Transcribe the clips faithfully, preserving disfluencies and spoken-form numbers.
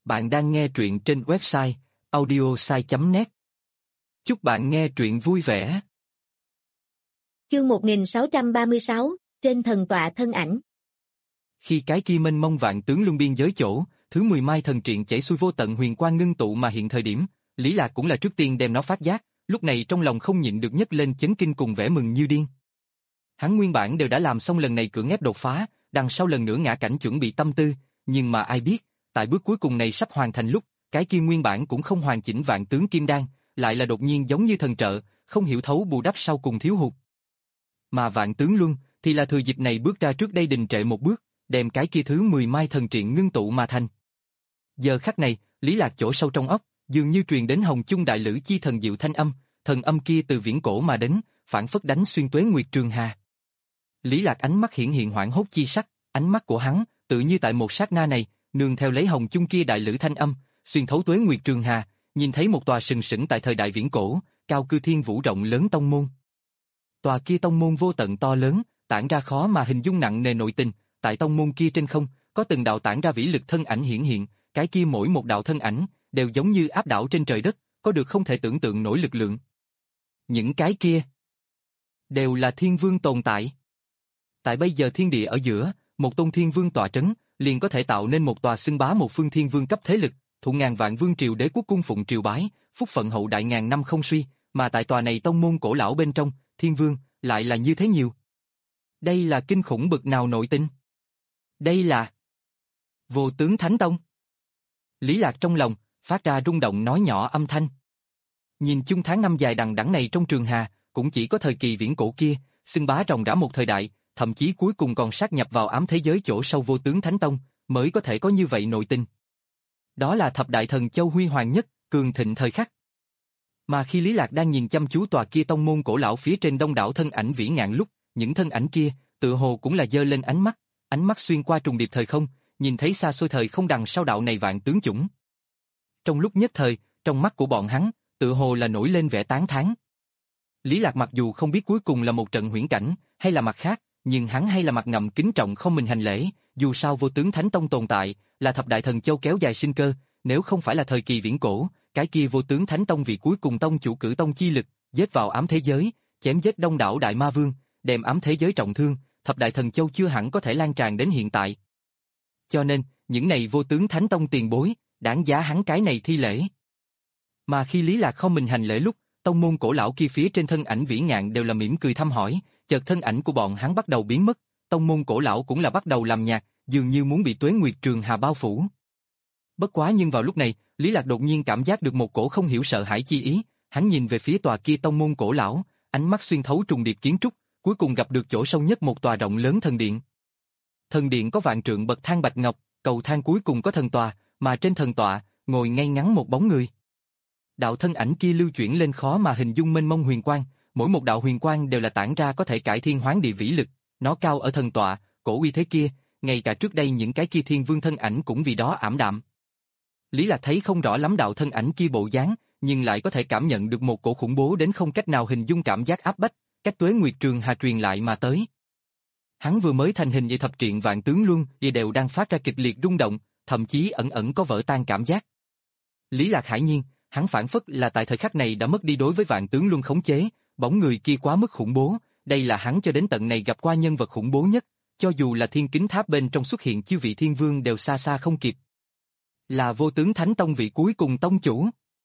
Bạn đang nghe truyện trên website audiosai chấm net. Chúc bạn nghe truyện vui vẻ. Chương một nghìn sáu trăm ba mươi sáu, trên thần tọa thân ảnh. Khi cái kia mênh mông vạn tướng luân biên giới chỗ, thứ mười mai thần triện chảy xuôi vô tận huyền quang ngưng tụ mà hiện thời điểm, Lý Lạc cũng là trước tiên đem nó phát giác, lúc này trong lòng không nhịn được nhấc lên chấn kinh cùng vẻ mừng như điên. Hắn nguyên bản đều đã làm xong lần này cưỡng ép đột phá, đằng sau lần nữa ngã cảnh chuẩn bị tâm tư, nhưng mà ai biết, tại bước cuối cùng này sắp hoàn thành lúc, cái kia nguyên bản cũng không hoàn chỉnh vạn tướng kim đan, lại là đột nhiên giống như thần trợ, không hiểu thấu bù đắp sau cùng thiếu hụt. Mà vạn tướng luân thì là thừa dịp này bước ra trước đây đình trệ một bước, đem cái kia thứ mười mai thần triện ngưng tụ mà thành. Giờ khắc này, Lý Lạc chỗ sâu trong óc, dường như truyền đến Hồng Chung đại lữ chi thần diệu thanh âm, thần âm kia từ viễn cổ mà đến, phản phất đánh xuyên tuế nguyệt trường hà. Lý Lạc ánh mắt hiển hiện hoảng hốt chi sắc, ánh mắt của hắn, tự như tại một sát na này, nương theo lấy Hồng Chung kia đại lữ thanh âm, xuyên thấu tuế nguyệt trường hà, nhìn thấy một tòa sừng sững tại thời đại viễn cổ, cao cư thiên vũ rộng lớn tông môn. Tòa kia tông môn vô tận to lớn, tản ra khó mà hình dung nặng nề nội tình, tại tông môn kia trên không, có từng đạo tản ra vĩ lực thân ảnh hiển hiện, cái kia mỗi một đạo thân ảnh, đều giống như áp đảo trên trời đất, có được không thể tưởng tượng nổi lực lượng. Những cái kia, đều là thiên vương tồn tại. Tại bây giờ thiên địa ở giữa, một tôn thiên vương tọa trấn, liền có thể tạo nên một tòa xưng bá một phương thiên vương cấp thế lực, thụ ngàn vạn vương triều đế quốc cung phụng triều bái, phúc phận hậu đại ngàn năm không suy, mà tại tòa này tông môn cổ lão bên trong, thiên vương, lại là như thế nhiều. Đây là kinh khủng bực nào nội tình? Đây là Vô Tướng Thánh Tông. Lý Lạc trong lòng, phát ra rung động nói nhỏ âm thanh. Nhìn chung tháng năm dài đằng đẵng này trong trường hà, cũng chỉ có thời kỳ viễn cổ kia, xưng bá ròng rã một thời đại, thậm chí cuối cùng còn sát nhập vào ám thế giới chỗ sâu Vô Tướng Thánh Tông, mới có thể có như vậy nội tình. Đó là thập đại thần châu huy hoàng nhất, cường thịnh thời khắc. Mà khi Lý Lạc đang nhìn chăm chú tòa kia tông môn cổ lão phía trên đông đảo thân ảnh vĩ ngạn lúc, những thân ảnh kia, tự hồ cũng là giơ lên ánh mắt, ánh mắt xuyên qua trùng điệp thời không, nhìn thấy xa xôi thời không đằng sau đạo này vạn tướng chủng. Trong lúc nhất thời, trong mắt của bọn hắn, tự hồ là nổi lên vẻ tán thán. Lý Lạc mặc dù không biết cuối cùng là một trận huyễn cảnh, hay là mặt khác, nhưng hắn hay là mặt ngầm kính trọng không mình hành lễ, dù sao Vô Tướng Thánh Tông tồn tại, là thập đại thần châu kéo dài sinh cơ, nếu không phải là thời kỳ viễn cổ, cái kia Vô Tướng Thánh Tông vị cuối cùng tông chủ cử tông chi lực, giết vào ám thế giới, chém giết đông đảo đại ma vương, đem ám thế giới trọng thương, thập đại thần châu chưa hẳn có thể lan tràn đến hiện tại. Cho nên, những này Vô Tướng Thánh Tông tiền bối, đáng giá hắn cái này thi lễ. Mà khi Lý Lạc không mình hành lễ lúc, tông môn cổ lão kia phía trên thân ảnh vĩ ngạn đều là mỉm cười thăm hỏi, chợt thân ảnh của bọn hắn bắt đầu biến mất, tông môn cổ lão cũng là bắt đầu làm nhạt, dường như muốn bị tuế nguyệt trường hà bao phủ. Bất quá nhưng vào lúc này, Lý Lạc đột nhiên cảm giác được một cổ không hiểu sợ hãi chi ý, hắn nhìn về phía tòa kia tông môn cổ lão, ánh mắt xuyên thấu trùng điệp kiến trúc, cuối cùng gặp được chỗ sâu nhất một tòa rộng lớn thần điện. Thần điện có vạn trượng bậc thang bạch ngọc, cầu thang cuối cùng có thần tòa, mà trên thần tọa, ngồi ngay ngắn một bóng người. Đạo thân ảnh kia lưu chuyển lên khó mà hình dung mênh mông huyền quang, mỗi một đạo huyền quang đều là tản ra có thể cải thiên hoán địa vĩ lực, nó cao ở thần tọa, cổ uy thế kia, ngay cả trước đây những cái kia thiên vương thân ảnh cũng vì đó ảm đạm. Lý Lạc thấy không rõ lắm đạo thân ảnh kia bộ dáng, nhưng lại có thể cảm nhận được một cổ khủng bố đến không cách nào hình dung cảm giác áp bách, cách tuế nguyệt trường hà truyền lại mà tới. Hắn vừa mới thành hình về thập triện vạn tướng luân, thì đều đang phát ra kịch liệt rung động, thậm chí ẩn ẩn có vỡ tan cảm giác. Lý Lạc hải nhiên, hắn phản phất là tại thời khắc này đã mất đi đối với vạn tướng luân khống chế, bóng người kia quá mức khủng bố, đây là hắn cho đến tận này gặp qua nhân vật khủng bố nhất, cho dù là thiên kính tháp bên trong xuất hiện chư vị thiên vương đều xa xa không kịp. Là Vô Tướng Thánh Tông vị cuối cùng tông chủ.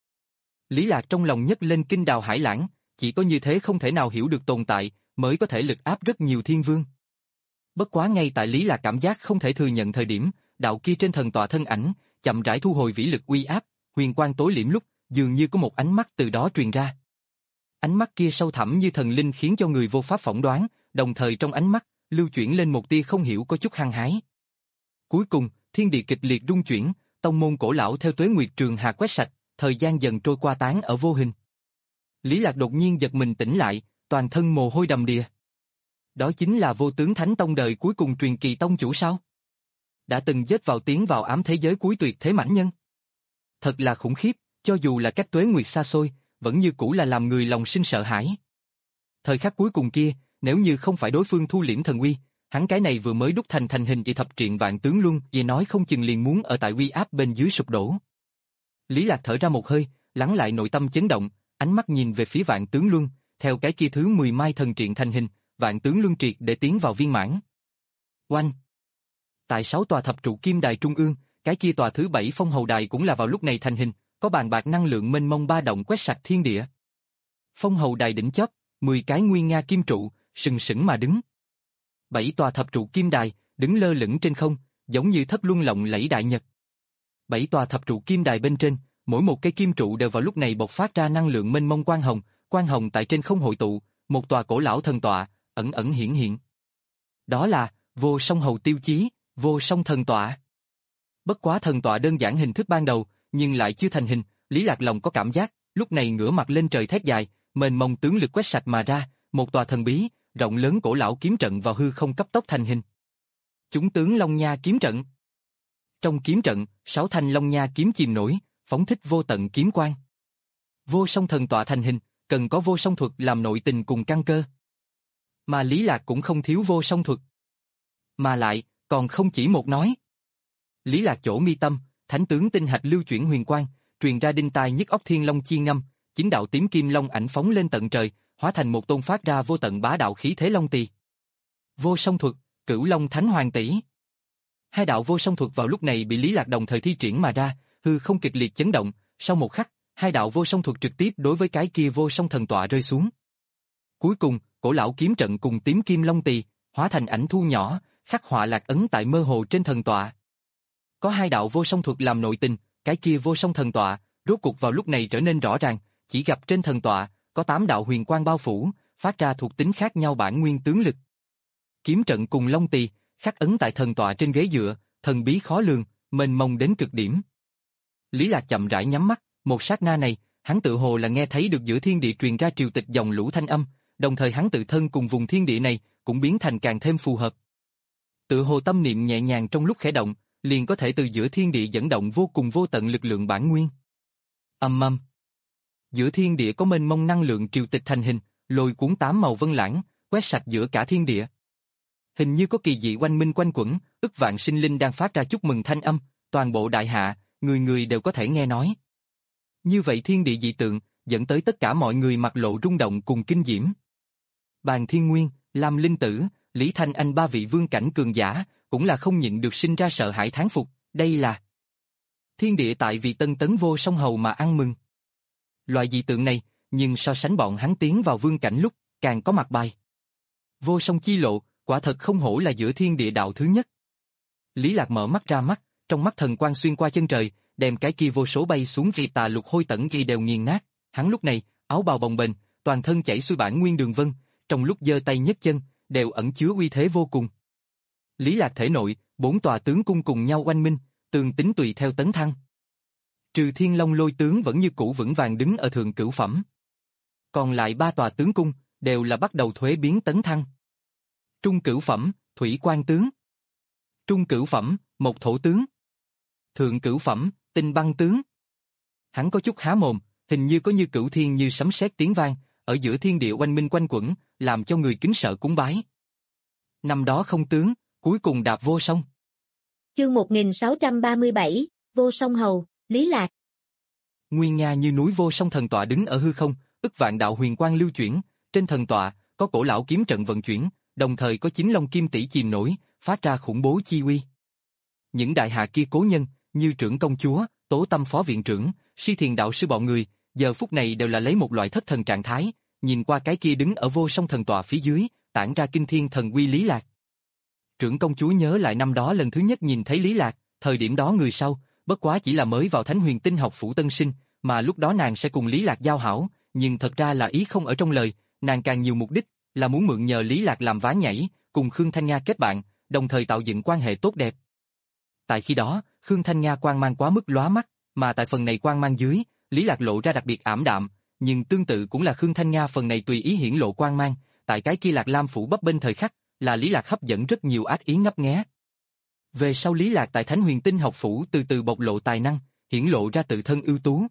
Lý Lạc trong lòng nhấc lên kinh đào hải lãng, chỉ có như thế không thể nào hiểu được tồn tại, mới có thể lực áp rất nhiều thiên vương. Bất quá ngay tại Lý Lạc cảm giác không thể thừa nhận thời điểm, đạo kia trên thần tọa thân ảnh, chậm rãi thu hồi vĩ lực uy áp, huyền quang tối liễm lúc, dường như có một ánh mắt từ đó truyền ra. Ánh mắt kia sâu thẳm như thần linh khiến cho người vô pháp phỏng đoán, đồng thời trong ánh mắt, lưu chuyển lên một tia không hiểu có chút hăng hái. Cuối cùng, thiên địa kịch liệt rung chuyển, tông môn cổ lão theo tuế nguyệt trường hà quét sạch, thời gian dần trôi qua tán ở vô hình. Lý Lạc đột nhiên giật mình tỉnh lại, toàn thân mồ hôi đầm đìa. Đó chính là Vô Tướng Thánh Tông đời cuối cùng truyền kỳ tông chủ sao? Đã từng giết vào tiến vào ám thế giới cuối tuyệt thế mãnh nhân. Thật là khủng khiếp, cho dù là cách tuế nguyệt xa xôi, vẫn như cũ là làm người lòng sinh sợ hãi. Thời khắc cuối cùng kia, nếu như không phải đối phương thu liễm thần uy, hắn cái này vừa mới đúc thành thành hình y thập triện vạn tướng luân, vì nói không chừng liền muốn ở tại uy áp bên dưới sụp đổ. Lý Lạc thở ra một hơi, lắng lại nội tâm chấn động, ánh mắt nhìn về phía vạn tướng luân, theo cái kia thứ mười mai thần triện thành hình, vạn tướng luân triệt để tiến vào viên mãn. Oanh! Tại sáu tòa thập trụ kim đài trung ương, cái kia tòa thứ bảy phong hầu đài cũng là vào lúc này thành hình, có bàn bạc năng lượng mênh mông ba động quét sạch thiên địa. Phong hầu đài đỉnh chóp, mười cái nguyên nga kim trụ, sừng sững mà đứng. Bảy tòa thập trụ kim đài, đứng lơ lửng trên không, giống như thất luân lộng lẫy đại nhật. Bảy tòa thập trụ kim đài bên trên, mỗi một cây kim trụ đều vào lúc này bộc phát ra năng lượng mênh mông quang hồng, quang hồng tại trên không hội tụ, một tòa cổ lão thần tọa, ẩn ẩn hiển hiện. Đó là Vô Song Hầu tiêu chí, Vô Song thần tọa. Bất quá thần tọa đơn giản hình thức ban đầu, nhưng lại chưa thành hình, Lý Lạc lòng có cảm giác, lúc này ngửa mặt lên trời thét dài, mênh mông tướng lực quét sạch mà ra, một tòa thần bí, rộng lớn cổ lão kiếm trận vào hư không cấp tốc thành hình. Chúng tướng Long Nha kiếm trận. Trong kiếm trận, sáu thanh Long Nha kiếm chìm nổi, phóng thích vô tận kiếm quang. Vô Song thần tọa thành hình, cần có vô song thuật làm nội tình cùng căn cơ. Mà Lý Lạc cũng không thiếu vô song thuật. Mà lại, còn không chỉ một nói. Lý Lạc chỗ mi tâm, thánh tướng tinh hạch lưu chuyển huyền quang, truyền ra đinh tai nhức óc thiên long chi ngâm, chính đạo tím kim long ảnh phóng lên tận trời, hóa thành một tôn phát ra vô tận bá đạo khí thế long tỳ. Vô song thuật, Cửu Long Thánh Hoàng tỷ. Hai đạo vô song thuật vào lúc này bị Lý Lạc đồng thời thi triển mà ra, hư không kịch liệt chấn động, sau một khắc, hai đạo vô song thuật trực tiếp đối với cái kia vô song thần tọa rơi xuống. Cuối cùng, cổ lão kiếm trận cùng tím kim long tỳ, hóa thành ảnh thu nhỏ, khắc họa lạc ấn tại mơ hồ trên thần tọa. Có hai đạo vô song thuật làm nội tình, cái kia vô song thần tọa, rốt cục vào lúc này trở nên rõ ràng, chỉ gặp trên thần tọa, có tám đạo huyền quang bao phủ, phát ra thuộc tính khác nhau bản nguyên tướng lực. Kiếm trận cùng long tỳ, khắc ấn tại thần tọa trên ghế dựa, thần bí khó lường, mênh mông đến cực điểm. Lý Lạc chậm rãi nhắm mắt, một sát na này, hắn tự hồ là nghe thấy được giữa thiên địa truyền ra triều tịch dòng lũ thanh âm, đồng thời hắn tự thân cùng vùng thiên địa này cũng biến thành càng thêm phù hợp. Tự hồ tâm niệm nhẹ nhàng trong lúc khẽ động, liền có thể từ giữa thiên địa dẫn động vô cùng vô tận lực lượng bản nguyên. Ầm ầm. Giữa thiên địa có mênh mông năng lượng triều tịch thành hình, lôi cuốn tám màu vân lãng, quét sạch giữa cả thiên địa. Hình như có kỳ dị oanh minh quanh quẩn, ức vạn sinh linh đang phát ra chúc mừng thanh âm, toàn bộ đại hạ, người người đều có thể nghe nói. Như vậy thiên địa dị tượng, dẫn tới tất cả mọi người mặt lộ rung động cùng kinh diễm. Bàn Thiên Nguyên, Lam Linh Tử, Lý Thanh Anh ba vị vương cảnh cường giả, cũng là không nhịn được sinh ra sợ hãi thán phục, đây là thiên địa tại vì tân tấn vô song hầu mà ăn mừng. Loại dị tượng này, nhưng so sánh bọn hắn tiến vào vương cảnh lúc, càng có mặt bài. Vô song chi lộ, quả thật không hổ là giữa thiên địa đạo thứ nhất. Lý Lạc mở mắt ra mắt, trong mắt thần quang xuyên qua chân trời, đem cái kia vô số bay xuống vì tà lục hôi tẩn ghi đều nghiền nát. Hắn lúc này, áo bào bồng bềnh, toàn thân chảy xuôi bản nguyên đường vân, trong lúc giơ tay nhấc chân, đều ẩn chứa uy thế vô cùng. Lý Lạc thể nội, bốn tòa tướng cung cùng nhau oanh minh, tường tính tùy theo tấn thăng. Trừ Thiên Long Lôi tướng vẫn như cũ vững vàng đứng ở thượng cửu phẩm. Còn lại ba tòa tướng cung, đều là bắt đầu thuế biến tấn thăng. Trung cửu phẩm, Thủy Quan tướng. Trung cửu phẩm, Mộc Thổ tướng. Thượng cửu phẩm, Tinh Băng tướng. Hắn có chút há mồm, hình như có như cửu thiên như sấm sét tiếng vang, ở giữa thiên địa oanh minh quanh quẩn, làm cho người kính sợ cúng bái. Năm đó không tướng, cuối cùng đạp vô song. Chương một nghìn sáu trăm ba mươi bảy, Vô Song Hầu, Lý Lạc. Nguyên Nga như núi vô song thần tọa đứng ở hư không, ức vạn đạo huyền quang lưu chuyển, trên thần tọa có cổ lão kiếm trận vận chuyển, đồng thời có chín long kim tỷ chìm nổi, phát ra khủng bố chi uy. Những đại hạ kia cố nhân, như trưởng công chúa, Tố Tâm phó viện trưởng, Si Thiền đạo sư bọn người, giờ phút này đều là lấy một loại thất thần trạng thái, nhìn qua cái kia đứng ở vô song thần tọa phía dưới, tản ra kinh thiên thần uy Lý Lạc. Trưởng công chúa nhớ lại năm đó lần thứ nhất nhìn thấy Lý Lạc, thời điểm đó người sau, bất quá chỉ là mới vào Thánh Huyền Tinh học phủ tân sinh, mà lúc đó nàng sẽ cùng Lý Lạc giao hảo, nhưng thật ra là ý không ở trong lời, nàng càng nhiều mục đích, là muốn mượn nhờ Lý Lạc làm vá nhảy, cùng Khương Thanh Nga kết bạn, đồng thời tạo dựng quan hệ tốt đẹp. Tại khi đó, Khương Thanh Nga quang mang quá mức lóa mắt, mà tại phần này quang mang dưới, Lý Lạc lộ ra đặc biệt ảm đạm, nhưng tương tự cũng là Khương Thanh Nga phần này tùy ý hiển lộ quang mang, tại cái kia Lạc Lam phủ bấp bênh thời khắc, là Lý Lạc hấp dẫn rất nhiều ác ý ngấp nghé. Về sau Lý Lạc tại Thánh Huyền Tinh học phủ từ từ bộc lộ tài năng, hiển lộ ra tự thân ưu tú.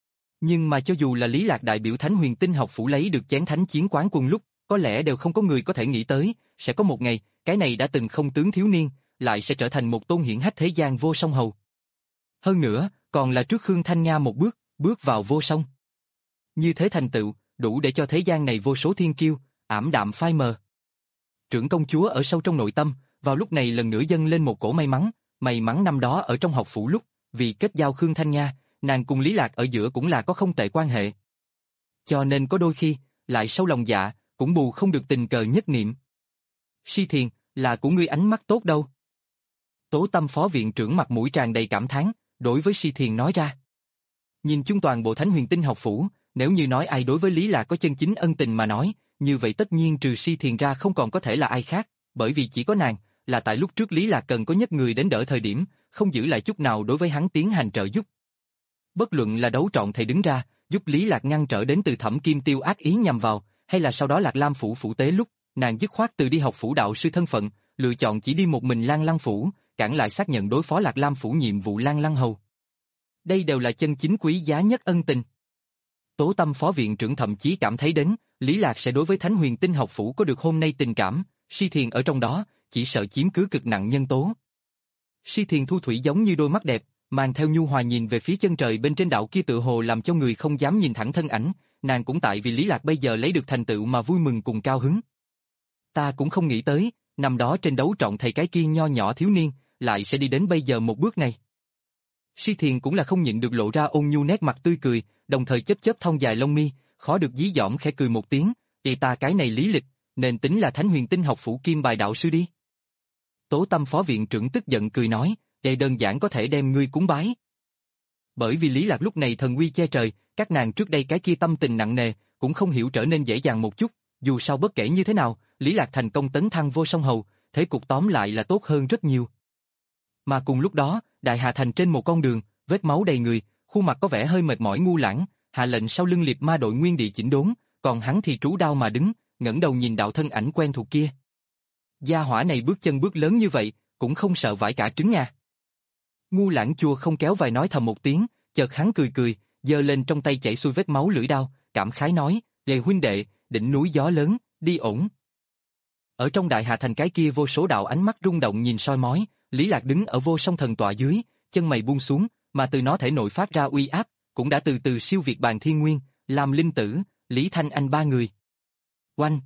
Nhưng mà cho dù là Lý Lạc đại biểu Thánh Huyền Tinh học phủ lấy được chén thánh chiến quán quân lúc, có lẽ đều không có người có thể nghĩ tới, sẽ có một ngày, cái này đã từng không tướng thiếu niên, lại sẽ trở thành một tôn hiển hách thế gian vô song hầu. Hơn nữa, còn là trước Khương Thanh Nga một bước, bước vào vô song. Như thế thành tựu, đủ để cho thế gian này vô số thiên kiêu, ảm đạm phai mờ. Trưởng công chúa ở sâu trong nội tâm, vào lúc này lần nữa dâng lên một cổ may mắn, may mắn năm đó ở trong học phủ lúc, vì kết giao Khương Thanh Nga, nàng cùng Lý Lạc ở giữa cũng là có không tệ quan hệ. Cho nên có đôi khi, lại sâu lòng dạ, cũng bù không được tình cờ nhất niệm. Si Thiền, là của ngươi ánh mắt tốt đâu. Tố Tâm phó viện trưởng mặt mũi tràn đầy cảm thán, đối với Si Thiền nói ra. Nhìn chung toàn bộ Thánh Huyền Tinh học phủ, nếu như nói ai đối với Lý Lạc có chân chính ân tình mà nói, như vậy tất nhiên trừ Si Thiền ra không còn có thể là ai khác, bởi vì chỉ có nàng, là tại lúc trước Lý Lạc cần có nhất người đến đỡ thời điểm, không giữ lại chút nào đối với hắn tiến hành trợ giúp. Bất luận là đấu trọn thầy đứng ra, giúp Lý Lạc ngăn trở đến từ Thẩm Kim Tiêu ác ý nhằm vào, hay là sau đó Lạc Lam phủ phủ tế lúc, nàng dứt khoát từ đi học phủ đạo sư thân phận, lựa chọn chỉ đi một mình Lan Lăng phủ, cản lại xác nhận đối phó Lạc Lam phủ nhiệm vụ Lan Lăng hầu. Đây đều là chân chính quý giá nhất ân tình. Tố Tâm phó viện trưởng thậm chí cảm thấy đến, Lý Lạc sẽ đối với Thánh Huyền Tinh học phủ có được hôm nay tình cảm, Si Thiền ở trong đó, chỉ sợ chiếm cứ cực nặng nhân tố. Si Thiền thu thủy giống như đôi mắt đẹp, mang theo nhu hòa nhìn về phía chân trời bên trên đạo kia tựa hồ làm cho người không dám nhìn thẳng thân ảnh, nàng cũng tại vì Lý Lạc bây giờ lấy được thành tựu mà vui mừng cùng cao hứng. Ta cũng không nghĩ tới, năm đó trên đấu trọn thầy cái kia nho nhỏ thiếu niên, lại sẽ đi đến bây giờ một bước này. Si Thiền cũng là không nhịn được lộ ra ôn nhu nét mặt tươi cười, đồng thời chớp chớp thon dài lông mi, khó được dí dỏm khẽ cười một tiếng, "Ê ta cái này lý lịch, nên tính là Thánh Huyền Tinh học phủ kim bài đạo sư đi." Tố Tâm phó viện trưởng tức giận cười nói, "Đây đơn giản có thể đem ngươi cúng bái." Bởi vì Lý Lạc lúc này thần uy che trời, các nàng trước đây cái kia tâm tình nặng nề, cũng không hiểu trở nên dễ dàng một chút, dù sao bất kể như thế nào, Lý Lạc thành công tấn thăng vô song hầu, thế cục tóm lại là tốt hơn rất nhiều. Mà cùng lúc đó, Đại Hà Thành trên một con đường, vết máu đầy người, khuôn mặt có vẻ hơi mệt mỏi ngu lãng, hạ lệnh sau lưng liệt ma đội nguyên địa chỉnh đốn, còn hắn thì trú đao mà đứng, ngẩng đầu nhìn đạo thân ảnh quen thuộc kia. Gia hỏa này bước chân bước lớn như vậy, cũng không sợ vải cả trứng nha. Ngu lãng chua không kéo vài nói thầm một tiếng, chợt hắn cười cười, giơ lên trong tay chảy xuôi vết máu lưỡi đao, cảm khái nói, "Lê huynh đệ, đỉnh núi gió lớn, đi ổn." Ở trong Đại Hà Thành cái kia vô số đạo ánh mắt rung động nhìn soi mói, Lý Lạc đứng ở vô song thần tọa dưới, chân mày buông xuống, mà từ nó thể nội phát ra uy áp, cũng đã từ từ siêu việt Bàn Thiên Nguyên, Lam Linh Tử, Lý Thanh Anh ba người. Oanh!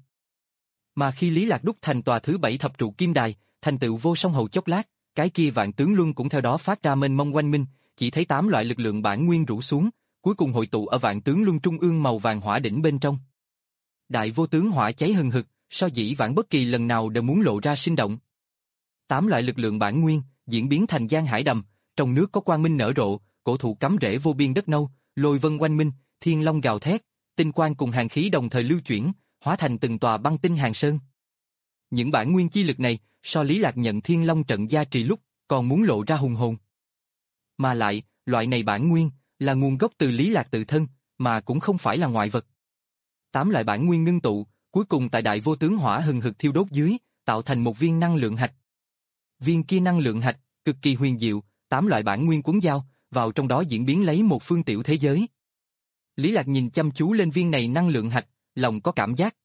Mà khi Lý Lạc đúc thành tòa thứ bảy thập trụ kim đài, thành tựu vô song hầu chốc lát, cái kia vạn tướng luân cũng theo đó phát ra mênh mông oanh minh, chỉ thấy tám loại lực lượng bản nguyên rủ xuống, cuối cùng hội tụ ở vạn tướng luân trung ương màu vàng hỏa đỉnh bên trong. Đại vô tướng hỏa cháy hừng hực, so dĩ vãng bất kỳ lần nào đều muốn lộ ra sinh động. Tám loại lực lượng bản nguyên diễn biến thành giang hải đầm, trong nước có quang minh nở rộ, cổ thụ cắm rễ vô biên đất nâu, lôi vân oanh minh, thiên long gào thét, tinh quang cùng hàn khí đồng thời lưu chuyển, hóa thành từng tòa băng tinh hàng sơn. Những bản nguyên chi lực này, so Lý Lạc nhận thiên long trận gia trì lúc, còn muốn lộ ra hùng hồn. Mà lại, loại này bản nguyên, là nguồn gốc từ Lý Lạc tự thân, mà cũng không phải là ngoại vật. Tám loại bản nguyên ngưng tụ, cuối cùng tại đại vô tướng hỏa hừng hực thiêu đốt dưới, tạo thành một viên năng lượng hạch. Viên kia năng lượng hạch, cực kỳ huyền diệu, tám loại bản nguyên cuốn giao, vào trong đó diễn biến lấy một phương tiểu thế giới. Lý Lạc nhìn chăm chú lên viên này năng lượng hạch, lòng có cảm giác.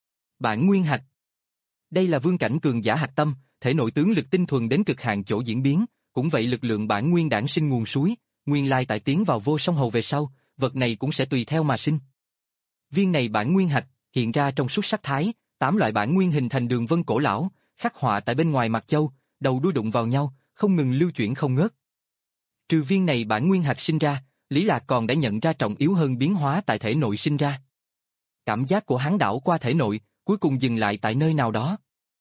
Bản nguyên hạch. Đây là vương cảnh cường giả hạch tâm, thể nội tướng lực tinh thuần đến cực hạn chỗ diễn biến, cũng vậy lực lượng bản nguyên đản sinh nguồn suối, nguyên lai tại tiến vào vô song hầu về sau, vật này cũng sẽ tùy theo mà sinh. Viên này bản nguyên hạch, hiện ra trong suốt sắc thái, tám loại bản nguyên hình thành đường vân cổ lão, khắc họa tại bên ngoài mặt châu, đầu đuôi đụng vào nhau, không ngừng lưu chuyển không ngớt. Trừ viên này bản nguyên hạch sinh ra, Lý Lạc còn đã nhận ra trọng yếu hơn biến hóa tại thể nội sinh ra. Cảm giác của hắn đảo qua thể nội, cuối cùng dừng lại tại nơi nào đó.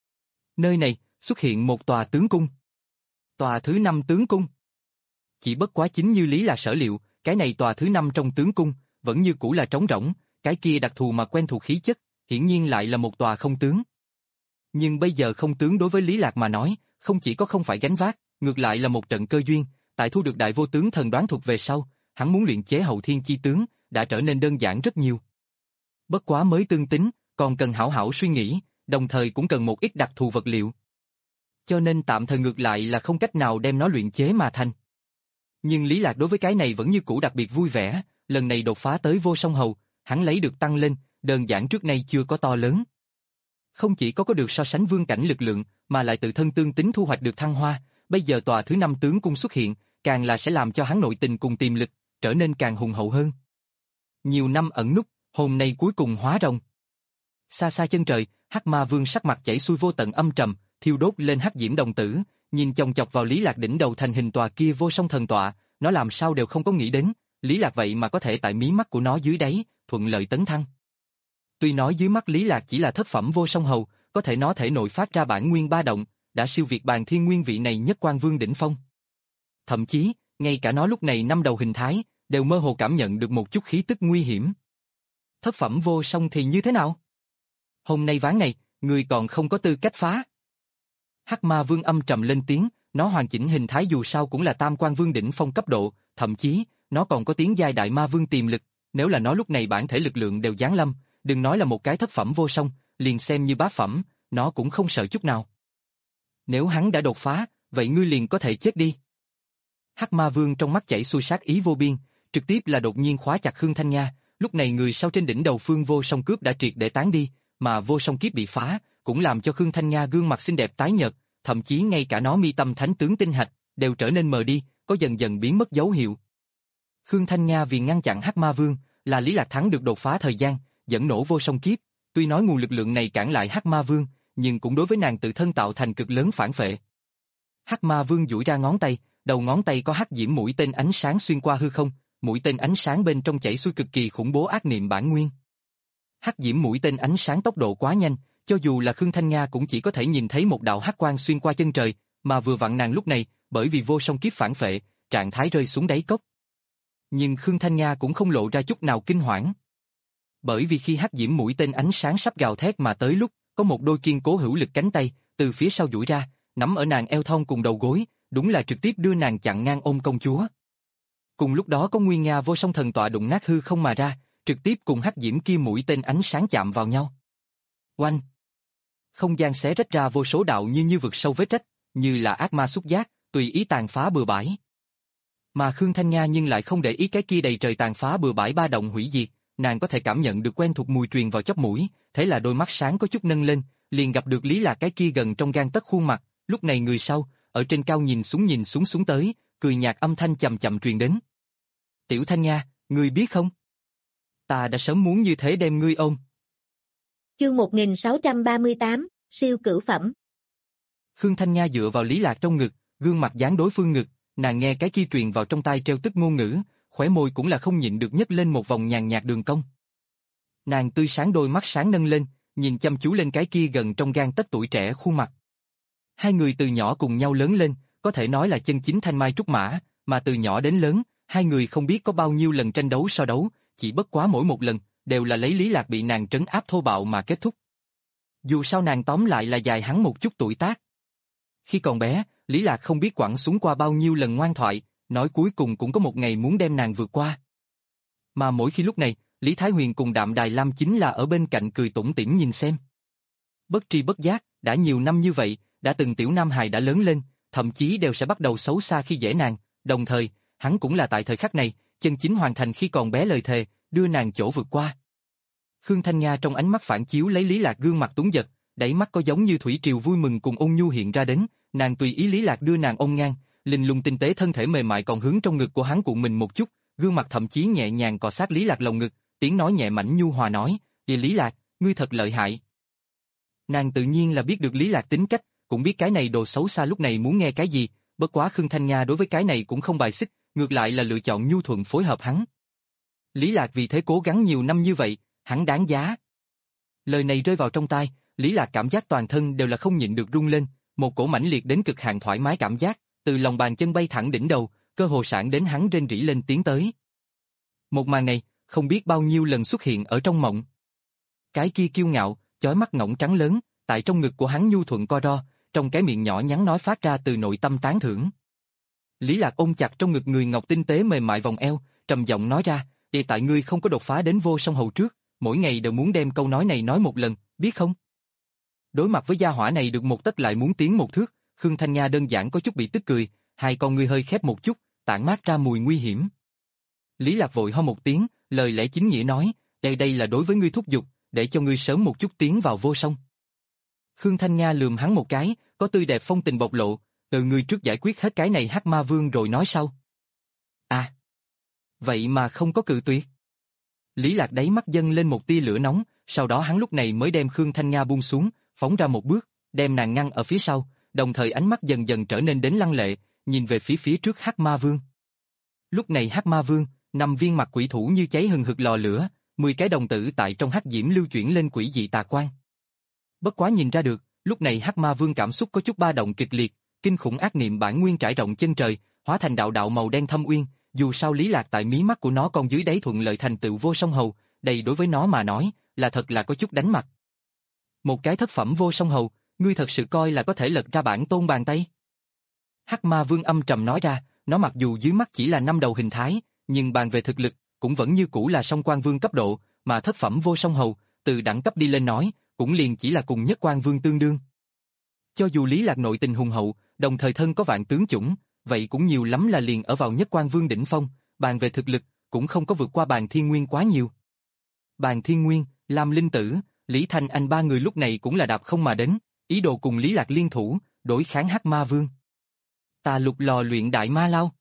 Nơi này, xuất hiện một tòa tướng cung. Tòa thứ năm tướng cung. Chỉ bất quá chính như Lý Lạc sở liệu, cái này tòa thứ năm trong tướng cung, vẫn như cũ là trống rỗng, cái kia đặc thù mà quen thuộc khí chất, hiển nhiên lại là một tòa không tướng. Nhưng bây giờ không tướng đối với Lý Lạc mà nói, không chỉ có không phải gánh vác, ngược lại là một trận cơ duyên, tại thu được đại vô tướng thần đoán thuật về sau, hắn muốn luyện chế hậu thiên chi tướng, đã trở nên đơn giản rất nhiều. Bất quá mới tương tính, còn cần hảo hảo suy nghĩ, đồng thời cũng cần một ít đặc thù vật liệu. Cho nên tạm thời ngược lại là không cách nào đem nó luyện chế mà thành. Nhưng Lý Lạc đối với cái này vẫn như cũ đặc biệt vui vẻ, lần này đột phá tới vô song hầu, hắn lấy được tăng lên, đơn giản trước nay chưa có to lớn. Không chỉ có có được so sánh vương cảnh lực lượng, mà lại tự thân tương tính thu hoạch được thăng hoa, bây giờ tòa thứ năm tướng cung xuất hiện, càng là sẽ làm cho hắn nội tình cùng tiềm lực trở nên càng hùng hậu hơn. Nhiều năm ẩn núp, hôm nay cuối cùng hóa rồng. Xa xa chân trời, Hắc Ma Vương sắc mặt chảy xuôi vô tận âm trầm, thiêu đốt lên hắc diễm đồng tử, nhìn chòng chọc vào Lý Lạc đỉnh đầu thành hình tòa kia vô song thần tọa, nó làm sao đều không có nghĩ đến, Lý Lạc vậy mà có thể tại mí mắt của nó dưới đáy, thuận lợi tấn thăng. Tuy nói dưới mắt Lý Lạc chỉ là thất phẩm vô song hầu, có thể nó thể nội phát ra bản nguyên ba động, đã siêu việt bàn thiên nguyên vị này nhất quan vương đỉnh phong. Thậm chí, ngay cả nó lúc này năm đầu hình thái, đều mơ hồ cảm nhận được một chút khí tức nguy hiểm. Thất phẩm vô song thì như thế nào? Hôm nay ván này, người còn không có tư cách phá. Hắc Ma Vương âm trầm lên tiếng, nó hoàn chỉnh hình thái dù sao cũng là tam quan vương đỉnh phong cấp độ, thậm chí, nó còn có tiếng giai đại ma vương tiềm lực, nếu là nó lúc này bản thể lực lượng đều giáng lâm, đừng nói là một cái thất phẩm vô song, liền xem như bát phẩm, nó cũng không sợ chút nào. Nếu hắn đã đột phá, vậy ngươi liền có thể chết đi. Hắc Ma Vương trong mắt chảy xuôi sát ý vô biên, trực tiếp là đột nhiên khóa chặt Khương Thanh Nha, lúc này người sau trên đỉnh đầu phương vô song cướp đã triệt để tán đi, mà vô song kiếp bị phá, cũng làm cho Khương Thanh Nha gương mặt xinh đẹp tái nhợt, thậm chí ngay cả nó mi tâm thánh tướng tinh hạch đều trở nên mờ đi, có dần dần biến mất dấu hiệu. Khương Thanh Nha vì ngăn chặn Hắc Ma Vương, là Lý Lạc thắng được đột phá thời gian, dẫn nổ vô song kiếp, tuy nói nguồn lực lượng này cản lại Hắc Ma Vương, nhưng cũng đối với nàng tự thân tạo thành cực lớn phản phệ. Hắc Ma Vương duỗi ra ngón tay, đầu ngón tay có hắc diễm mũi tên ánh sáng xuyên qua hư không, mũi tên ánh sáng bên trong chảy xuôi cực kỳ khủng bố ác niệm bản nguyên. Hắc diễm mũi tên ánh sáng tốc độ quá nhanh, cho dù là Khương Thanh Nha cũng chỉ có thể nhìn thấy một đạo hắc quang xuyên qua chân trời, mà vừa vặn nàng lúc này, bởi vì vô song kiếp phản phệ, trạng thái rơi xuống đáy cốc. Nhưng Khương Thanh Nha cũng không lộ ra chút nào kinh hoảng. Bởi vì khi hắc diễm mũi tên ánh sáng sắp gào thét mà tới lúc, có một đôi kiên cố hữu lực cánh tay, từ phía sau duỗi ra, nắm ở nàng eo thon cùng đầu gối, đúng là trực tiếp đưa nàng chặn ngang ôm công chúa. Cùng lúc đó có Nguyên Nga vô song thần tọa đụng nát hư không mà ra, trực tiếp cùng hắc diễm kia mũi tên ánh sáng chạm vào nhau. Oanh! Không gian xé rách ra vô số đạo như như vực sâu vết rách, như là ác ma xúc giác, tùy ý tàn phá bừa bãi. Mà Khương Thanh Nha nhưng lại không để ý cái kia đầy trời tàn phá bừa bãi ba động hủy diệt, nàng có thể cảm nhận được quen thuộc mùi truyền vào chóp mũi, thế là đôi mắt sáng có chút nâng lên, liền gặp được Lý Lạc cái kia gần trong gang tấc khuôn mặt, lúc này người sau, ở trên cao nhìn xuống nhìn xuống xuống tới, cười nhạt âm thanh chậm chậm truyền đến. Tiểu Thanh Nha, ngươi biết không? Ta đã sớm muốn như thế đem ngươi ôm. Chương một nghìn sáu trăm ba mươi tám, siêu cửu phẩm. Khương Thanh Nha dựa vào Lý Lạc trong ngực, gương mặt dán đối phương ngực, nàng nghe cái kia truyền vào trong tai treo tức ngôn ngữ, khóe môi cũng là không nhịn được nhếch lên một vòng nhàn nhạt đường cong. Nàng tươi sáng đôi mắt sáng nâng lên, nhìn chăm chú lên cái kia gần trong gang tấc tuổi trẻ khuôn mặt. Hai người từ nhỏ cùng nhau lớn lên, có thể nói là chân chính thanh mai trúc mã, mà từ nhỏ đến lớn, hai người không biết có bao nhiêu lần tranh đấu so đấu, chỉ bất quá mỗi một lần, đều là lấy Lý Lạc bị nàng trấn áp thô bạo mà kết thúc. Dù sao nàng tóm lại là dài hắn một chút tuổi tác. Khi còn bé, Lý Lạc không biết quẳng xuống qua bao nhiêu lần ngoan thoại, nói cuối cùng cũng có một ngày muốn đem nàng vượt qua. Mà mỗi khi lúc này, Lý Thái Huyền cùng Đạm Đài Lam chính là ở bên cạnh cười tủm tỉm nhìn xem. Bất tri bất giác, đã nhiều năm như vậy, đã từng tiểu nam hài đã lớn lên, thậm chí đều sẽ bắt đầu xấu xa khi dễ nàng, đồng thời, hắn cũng là tại thời khắc này, chân chính hoàn thành khi còn bé lời thề, đưa nàng chỗ vượt qua. Khương Thanh Nha trong ánh mắt phản chiếu lấy Lý Lạc gương mặt tuấn giật, đáy mắt có giống như thủy triều vui mừng cùng ôn nhu hiện ra đến, nàng tùy ý Lý Lạc đưa nàng ôm ngang, linh lung tinh tế thân thể mềm mại còn hướng trong ngực của hắn cuộn mình một chút, gương mặt thậm chí nhẹ nhàng cọ sát Lý Lạc lồng ngực, tiếng nói nhẹ mảnh nhu hòa nói, "Đi Lý Lạc, ngươi thật lợi hại." Nàng tự nhiên là biết được Lý Lạc tính cách, cũng biết cái này đồ xấu xa lúc này muốn nghe cái gì, bất quá Khương Thanh Nha đối với cái này cũng không bài xích, ngược lại là lựa chọn nhu thuận phối hợp hắn. Lý Lạc vì thế cố gắng nhiều năm như vậy, hắn đáng giá. Lời này rơi vào trong tai, Lý Lạc cảm giác toàn thân đều là không nhịn được rung lên, một cổ mãnh liệt đến cực hạn thoải mái cảm giác, từ lòng bàn chân bay thẳng đỉnh đầu, cơ hồ sảng đến hắn rên rỉ lên tiếng tới. Một màn này, không biết bao nhiêu lần xuất hiện ở trong mộng. Cái kia kiêu ngạo, chói mắt ngỗng trắng lớn, tại trong ngực của hắn nhu thuận co ro, trong cái miệng nhỏ nhắn nói phát ra từ nội tâm tán thưởng. Lý Lạc ôm chặt trong ngực người ngọc tinh tế mềm mại vòng eo, trầm giọng nói ra, "Để tại ngươi không có đột phá đến vô song hầu trước, mỗi ngày đều muốn đem câu nói này nói một lần, biết không?" Đối mặt với gia hỏa này được một tấc lại muốn tiến một thước, Khương Thanh Nha đơn giản có chút bị tức cười, hai con ngươi hơi khép một chút, tản mát ra mùi nguy hiểm. Lý Lạc vội ho một tiếng, lời lẽ chính nghĩa nói, đây đây là đối với ngươi thúc giục, để cho ngươi sớm một chút tiến vào vô song. Khương Thanh Nga lườm hắn một cái, có tươi đẹp phong tình bộc lộ, từ ngươi trước giải quyết hết cái này Hắc Ma Vương rồi nói sau. À, vậy mà không có cự tuyệt. Lý Lạc đáy mắt dâng lên một tia lửa nóng, sau đó hắn lúc này mới đem Khương Thanh Nga buông xuống, phóng ra một bước, đem nàng ngăn ở phía sau, đồng thời ánh mắt dần dần trở nên đến lăng lệ, nhìn về phía phía trước Hắc Ma Vương. Lúc này Hắc Ma Vương, năm viên mặt quỷ thủ như cháy hừng hực lò lửa, mười cái đồng tử tại trong hắc diễm lưu chuyển lên quỷ dị tà quang. Bất quá nhìn ra được, lúc này Hắc Ma Vương cảm xúc có chút ba động kịch liệt, kinh khủng ác niệm bản nguyên trải rộng chân trời, hóa thành đạo đạo màu đen thâm uyên, dù sao Lý Lạc tại mí mắt của nó còn dưới đáy thuận lợi thành tựu vô song hầu, đây đối với nó mà nói, là thật là có chút đánh mặt. Một cái thất phẩm vô song hầu, ngươi thật sự coi là có thể lật ra bản tôn bàn tay? Hắc Ma Vương âm trầm nói ra, nó mặc dù dưới mắt chỉ là năm đầu hình thái, nhưng bàn về thực lực, cũng vẫn như cũ là song quan vương cấp độ, mà thất phẩm vô song hầu, từ đẳng cấp đi lên nói, cũng liền chỉ là cùng nhất quan vương tương đương. Cho dù Lý Lạc nội tình hùng hậu, đồng thời thân có vạn tướng chủng, vậy cũng nhiều lắm là liền ở vào nhất quan vương đỉnh phong, bàn về thực lực, cũng không có vượt qua Bàn Thiên Nguyên quá nhiều. Bàn Thiên Nguyên, Lam Linh Tử, Lý Thanh Anh ba người lúc này cũng là đạp không mà đến, ý đồ cùng Lý Lạc liên thủ, đối kháng Hắc Ma Vương. Tà lục lò luyện đại ma lao.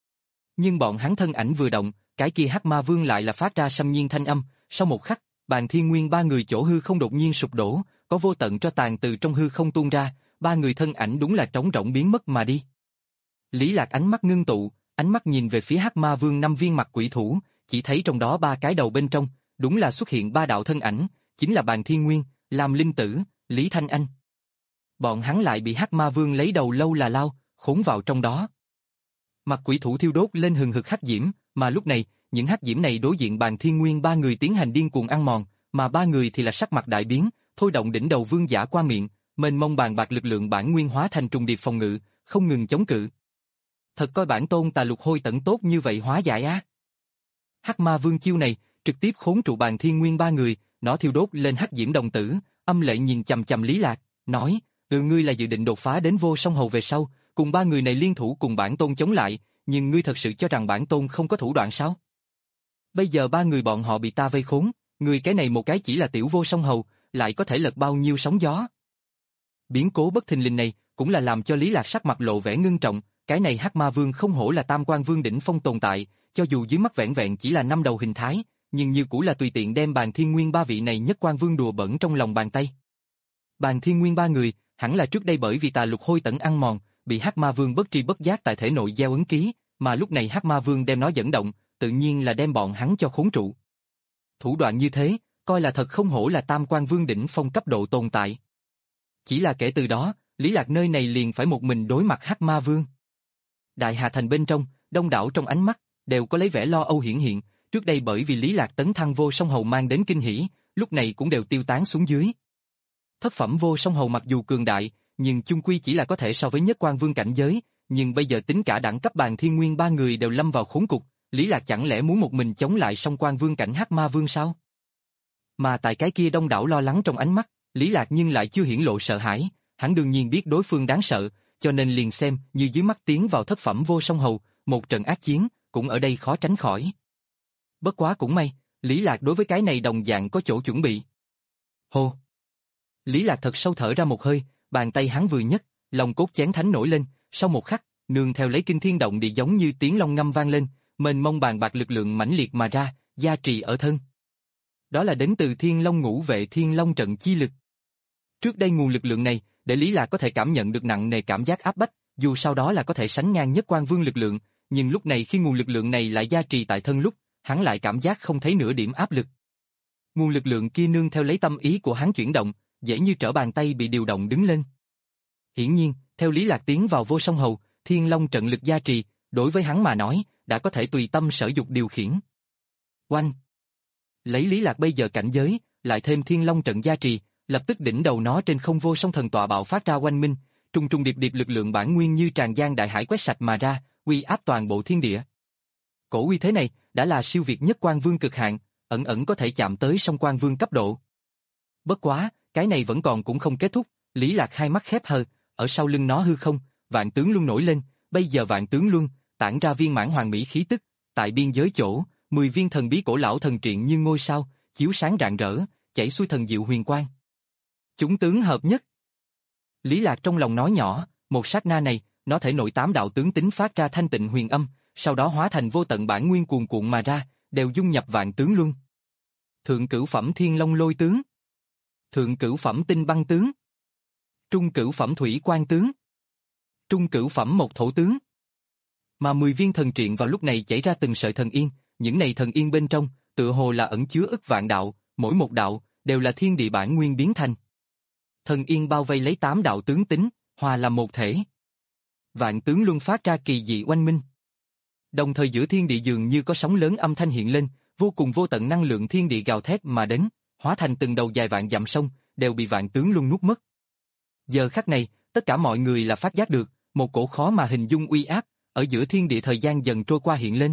Nhưng bọn hắn thân ảnh vừa động, cái kia Hắc Ma Vương lại là phát ra xâm nhiên thanh âm, sau một khắc, Bàn Thiên Nguyên ba người chỗ hư không đột nhiên sụp đổ, có vô tận tro tàn từ trong hư không tuôn ra, ba người thân ảnh đúng là trống rỗng biến mất mà đi. Lý Lạc ánh mắt ngưng tụ, ánh mắt nhìn về phía Hắc Ma Vương năm viên mặt quỷ thủ, chỉ thấy trong đó ba cái đầu bên trong, đúng là xuất hiện ba đạo thân ảnh, chính là Bàn Thiên Nguyên, Lam Linh Tử, Lý Thanh Anh. Bọn hắn lại bị Hắc Ma Vương lấy đầu lâu là lao, khốn vào trong đó. Mặt quỷ thủ thiêu đốt lên hừng hực hắc diễm, mà lúc này, những hắc diễm này đối diện Bàn Thiên Nguyên ba người tiến hành điên cuồng ăn mòn, mà ba người thì là sắc mặt đại biến, thôi động đỉnh đầu vương giả qua miệng, mênh mông bàn bạc lực lượng bản nguyên hóa thành trùng điệp phòng ngự, không ngừng chống cự. Thật coi bản tôn tà lục hôi tận tốt như vậy hóa giải á. Hắc Ma Vương chiêu này, trực tiếp khốn trụ Bàn Thiên Nguyên ba người, nó thiêu đốt lên hắc diễm đồng tử, âm lệ nhìn chằm chằm Lý Lạc, nói, từ ngươi là dự định đột phá đến vô song hầu về sau, cùng ba người này liên thủ cùng bản tôn chống lại, nhưng ngươi thật sự cho rằng bản tôn không có thủ đoạn sao? Bây giờ ba người bọn họ bị ta vây khốn, người cái này một cái chỉ là tiểu vô song hầu, lại có thể lật bao nhiêu sóng gió. Biến cố bất thình lình này, cũng là làm cho Lý Lạc sắc mặt lộ vẻ ngưng trọng, cái này Hắc Ma Vương không hổ là tam quan vương đỉnh phong tồn tại, cho dù dưới mắt vẹn vẹn chỉ là năm đầu hình thái, nhưng như cũ là tùy tiện đem Bàn Thiên Nguyên ba vị này nhất quan vương đùa bẩn trong lòng bàn tay. Bàn Thiên Nguyên ba người, hẳn là trước đây bởi vì tà lục hôi tẩn ăn mòn, bị Hắc Ma Vương bất tri bất giác tại thể nội gieo ấn ký, mà lúc này Hắc Ma Vương đem nó dẫn động, tự nhiên là đem bọn hắn cho khốn trụ. Thủ đoạn như thế, coi là thật không hổ là tam quan vương đỉnh phong cấp độ tồn tại. Chỉ là kể từ đó, Lý Lạc nơi này liền phải một mình đối mặt Hắc Ma Vương. Đại Hà Thành bên trong, đông đảo trong ánh mắt, đều có lấy vẻ lo âu hiển hiện, trước đây bởi vì Lý Lạc tấn thăng vô song hầu mang đến kinh hỉ, lúc này cũng đều tiêu tán xuống dưới. Thất phẩm vô song hầu mặc dù cường đại, nhưng chung quy chỉ là có thể so với nhất quan vương cảnh giới, nhưng bây giờ tính cả đẳng cấp Bàn Thiên Nguyên ba người đều lâm vào khốn cục, Lý Lạc chẳng lẽ muốn một mình chống lại song quan vương cảnh Hắc Ma Vương sao? Mà tại cái kia đông đảo lo lắng trong ánh mắt, Lý Lạc nhưng lại chưa hiển lộ sợ hãi, hắn đương nhiên biết đối phương đáng sợ, cho nên liền xem như dưới mắt tiến vào thất phẩm vô song hầu, một trận ác chiến, cũng ở đây khó tránh khỏi. Bất quá cũng may, Lý Lạc đối với cái này đồng dạng có chỗ chuẩn bị. Hô! Lý Lạc thật sâu thở ra một hơi, bàn tay hắn vừa nhấc, lòng cốt chén thánh nổi lên, sau một khắc, nương theo lấy kinh thiên động địa giống như tiếng long ngâm vang lên, mênh mông bàn bạc lực lượng mãnh liệt mà ra, gia trì ở thân. Đó là đến từ Thiên Long Ngũ Vệ Thiên Long trận chi lực. Trước đây nguồn lực lượng này, để Lý Lạc có thể cảm nhận được nặng nề cảm giác áp bách, dù sau đó là có thể sánh ngang nhất quan vương lực lượng, nhưng lúc này khi nguồn lực lượng này lại gia trì tại thân lúc, hắn lại cảm giác không thấy nửa điểm áp lực. Nguồn lực lượng kia nương theo lấy tâm ý của hắn chuyển động, dễ như trở bàn tay bị điều động đứng lên. Hiển nhiên, theo Lý Lạc tiến vào vô song hầu, Thiên Long trận lực gia trì, đối với hắn mà nói, đã có thể tùy tâm sở dục điều khiển. Oanh! Lấy Lý Lạc bây giờ cảnh giới, lại thêm Thiên Long trận gia trì, lập tức đỉnh đầu nó trên không vô song thần tọa bạo phát ra oanh minh, trùng trùng điệp điệp lực lượng bản nguyên như tràn giang đại hải quét sạch mà ra, uy áp toàn bộ thiên địa. Cổ uy thế này đã là siêu việt nhất quan vương cực hạn, ẩn ẩn có thể chạm tới song quan vương cấp độ. Bất quá, cái này vẫn còn cũng không kết thúc, Lý Lạc hai mắt khép hờ, ở sau lưng nó hư không, Vạn Tướng Luân nổi lên, bây giờ Vạn Tướng Luân tản ra viên mãn hoàng mỹ khí tức, tại biên giới chỗ, mười viên thần bí cổ lão thần triện như ngôi sao, chiếu sáng rạng rỡ, chảy xuôi thần diệu huyền quang. Chúng tướng hợp nhất. Lý Lạc trong lòng nói nhỏ, một sát na này, nó thể nội tám đạo tướng tính phát ra thanh tịnh huyền âm, sau đó hóa thành vô tận bản nguyên cuồn cuộn mà ra, đều dung nhập vạn tướng luân. Thượng cửu phẩm thiên long lôi tướng, thượng cửu phẩm tinh băng tướng, trung cửu phẩm thủy quan tướng, trung cửu phẩm một thổ tướng. Mà mười viên thần triện vào lúc này chảy ra từng sợi thần yên, những này thần yên bên trong, tựa hồ là ẩn chứa ức vạn đạo, mỗi một đạo đều là thiên địa bản nguyên biến thành. Thần yên bao vây lấy tám đạo tướng tính, hòa làm một thể. Vạn tướng luân phát ra kỳ dị oanh minh. Đồng thời giữa thiên địa dường như có sóng lớn âm thanh hiện lên, vô cùng vô tận năng lượng thiên địa gào thét mà đến, hóa thành từng đầu dài vạn dặm sông, đều bị vạn tướng luân nuốt mất. Giờ khắc này, tất cả mọi người là phát giác được, một cổ khó mà hình dung uy áp, ở giữa thiên địa thời gian dần trôi qua hiện lên.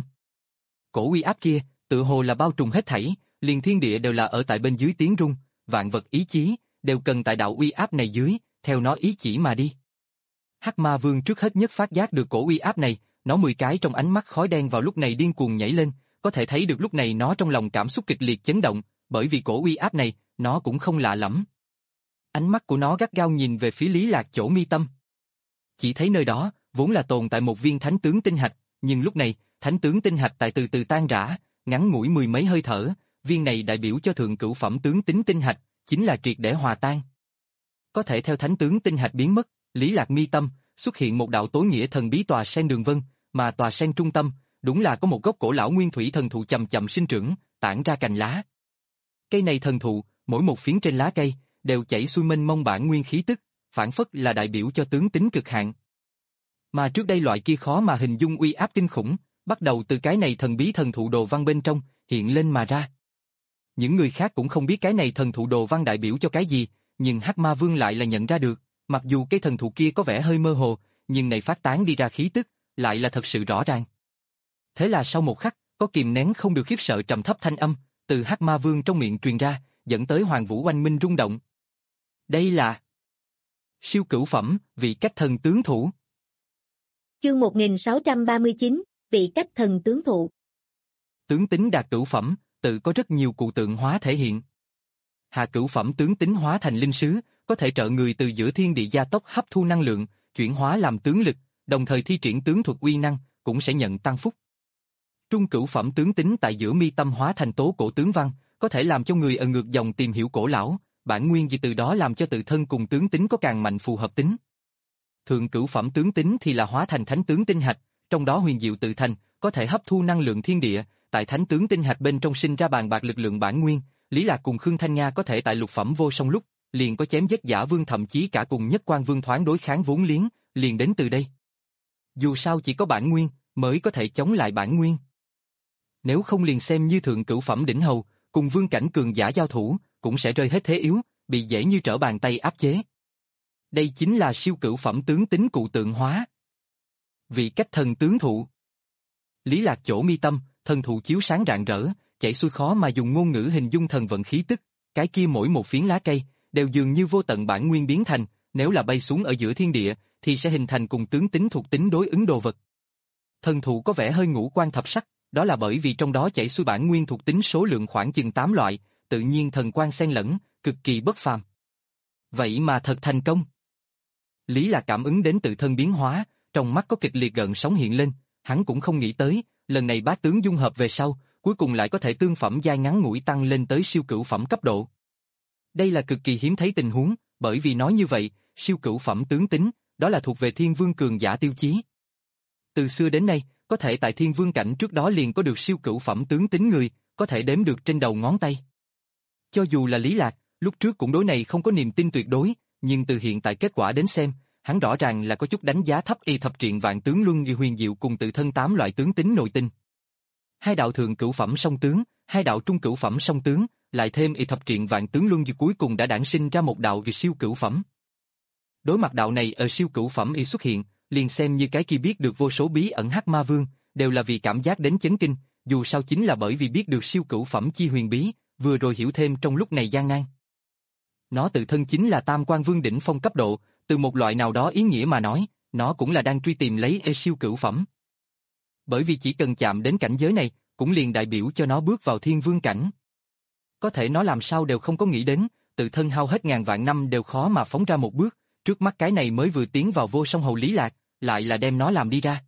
Cổ uy áp kia, tự hồ là bao trùm hết thảy, liền thiên địa đều là ở tại bên dưới tiếng rung, vạn vật ý chí, đều cần tại đạo uy áp này dưới, theo nó ý chỉ mà đi. Hắc Ma Vương trước hết nhất phát giác được cổ uy áp này, nó mười cái trong ánh mắt khói đen vào lúc này điên cuồng nhảy lên, có thể thấy được lúc này nó trong lòng cảm xúc kịch liệt chấn động, bởi vì cổ uy áp này, nó cũng không lạ lẫm. Ánh mắt của nó gắt gao nhìn về phía Lý Lạc chỗ mi tâm. Chỉ thấy nơi đó, vốn là tồn tại một viên thánh tướng tinh hạch, nhưng lúc này, thánh tướng tinh hạch tại từ từ tan rã, ngắn ngủi mười mấy hơi thở, viên này đại biểu cho thượng cửu phẩm tướng tính tinh hạch, chính là triệt để hòa tan. Có thể theo thánh tướng tinh hạch biến mất, Lý Lạc mi tâm, xuất hiện một đạo tối nghĩa thần bí tòa sen đường vân, mà tòa sen trung tâm, đúng là có một gốc cổ lão nguyên thủy thần thụ chậm chậm sinh trưởng, tản ra cành lá. Cây này thần thụ, mỗi một phiến trên lá cây, đều chảy xuôi mênh mông bản nguyên khí tức, phản phất là đại biểu cho tướng tính cực hạn. Mà trước đây loại kia khó mà hình dung uy áp kinh khủng, bắt đầu từ cái này thần bí thần thụ đồ văn bên trong, hiện lên mà ra. Những người khác cũng không biết cái này thần thụ đồ văn đại biểu cho cái gì, nhưng Hắc Ma Vương lại là nhận ra được, mặc dù cái thần thụ kia có vẻ hơi mơ hồ, nhưng này phát tán đi ra khí tức, lại là thật sự rõ ràng. Thế là sau một khắc, có kìm nén không được khiếp sợ trầm thấp thanh âm, từ Hắc Ma Vương trong miệng truyền ra, dẫn tới Hoàng Vũ oanh minh rung động. Đây là siêu cửu phẩm, vị cách thần tướng thủ. Chương một nghìn sáu trăm ba mươi chín, vị cách thần tướng thụ. Tướng tính đạt cửu phẩm, tự có rất nhiều cụ tượng hóa thể hiện. Hạ cửu phẩm tướng tính hóa thành linh sứ, có thể trợ người từ giữa thiên địa gia tốc hấp thu năng lượng, chuyển hóa làm tướng lực, đồng thời thi triển tướng thuật uy năng, cũng sẽ nhận tăng phúc. Trung cửu phẩm tướng tính tại giữa mi tâm hóa thành tố cổ tướng văn, có thể làm cho người ở ngược dòng tìm hiểu cổ lão, bản nguyên gì từ đó làm cho tự thân cùng tướng tính có càng mạnh phù hợp tính. Thượng cửu phẩm tướng tính thì là hóa thành thánh tướng tinh hạch, trong đó huyền diệu tự thành, có thể hấp thu năng lượng thiên địa, tại thánh tướng tinh hạch bên trong sinh ra bàn bạc lực lượng bản nguyên, Lý Lạc cùng Khương Thanh Nga có thể tại lục phẩm vô song lúc, liền có chém giết giả vương thậm chí cả cùng nhất quan vương thoáng đối kháng vốn liếng, liền đến từ đây. Dù sao chỉ có bản nguyên, mới có thể chống lại bản nguyên. Nếu không liền xem như thượng cửu phẩm đỉnh hầu, cùng vương cảnh cường giả giao thủ, cũng sẽ rơi hết thế yếu, bị dễ như trở bàn tay áp chế. Đây chính là siêu cửu phẩm tướng tính cụ tượng hóa. Vị cách thần tướng thụ. Lý Lạc chỗ mi tâm, thần thụ chiếu sáng rạng rỡ, chảy xuôi khó mà dùng ngôn ngữ hình dung thần vận khí tức, cái kia mỗi một phiến lá cây, đều dường như vô tận bản nguyên biến thành, nếu là bay xuống ở giữa thiên địa, thì sẽ hình thành cùng tướng tính thuộc tính đối ứng đồ vật. Thần thụ có vẻ hơi ngũ quan thập sắc, đó là bởi vì trong đó chảy xuôi bản nguyên thuộc tính số lượng khoảng chừng tám loại, tự nhiên thần quang xen lẫn, cực kỳ bất phàm. Vậy mà thật thành công. Lý là cảm ứng đến tự thân biến hóa, trong mắt có kịch liệt gợn sóng hiện lên, hắn cũng không nghĩ tới, lần này bát tướng dung hợp về sau, cuối cùng lại có thể tương phẩm giai ngắn ngủi tăng lên tới siêu cửu phẩm cấp độ. Đây là cực kỳ hiếm thấy tình huống, bởi vì nói như vậy, siêu cửu phẩm tướng tính, đó là thuộc về thiên vương cường giả tiêu chí. Từ xưa đến nay, có thể tại thiên vương cảnh trước đó liền có được siêu cửu phẩm tướng tính người, có thể đếm được trên đầu ngón tay. Cho dù là Lý Lạc, lúc trước cũng đối này không có niềm tin tuyệt đối, nhưng từ hiện tại kết quả đến xem, hắn rõ ràng là có chút đánh giá thấp y thập triện vạn tướng luân như huyền diệu cùng tự thân tám loại tướng tính nội tinh. Hai đạo thượng cửu phẩm song tướng, hai đạo trung cửu phẩm song tướng, lại thêm y thập triện vạn tướng luân như cuối cùng đã đản sinh ra một đạo vì siêu cửu phẩm. Đối mặt đạo này ở siêu cửu phẩm y xuất hiện, liền xem như cái kia biết được vô số bí ẩn Hắc Ma Vương, đều là vì cảm giác đến chấn kinh, dù sao chính là bởi vì biết được siêu cửu phẩm chi huyền bí, vừa rồi hiểu thêm trong lúc này gian nan. Nó tự thân chính là tam quan vương đỉnh phong cấp độ, từ một loại nào đó ý nghĩa mà nói, nó cũng là đang truy tìm lấy e siêu cửu phẩm. Bởi vì chỉ cần chạm đến cảnh giới này, cũng liền đại biểu cho nó bước vào thiên vương cảnh. Có thể nó làm sao đều không có nghĩ đến, tự thân hao hết ngàn vạn năm đều khó mà phóng ra một bước, trước mắt cái này mới vừa tiến vào vô song hầu Lý Lạc, lại là đem nó làm đi ra.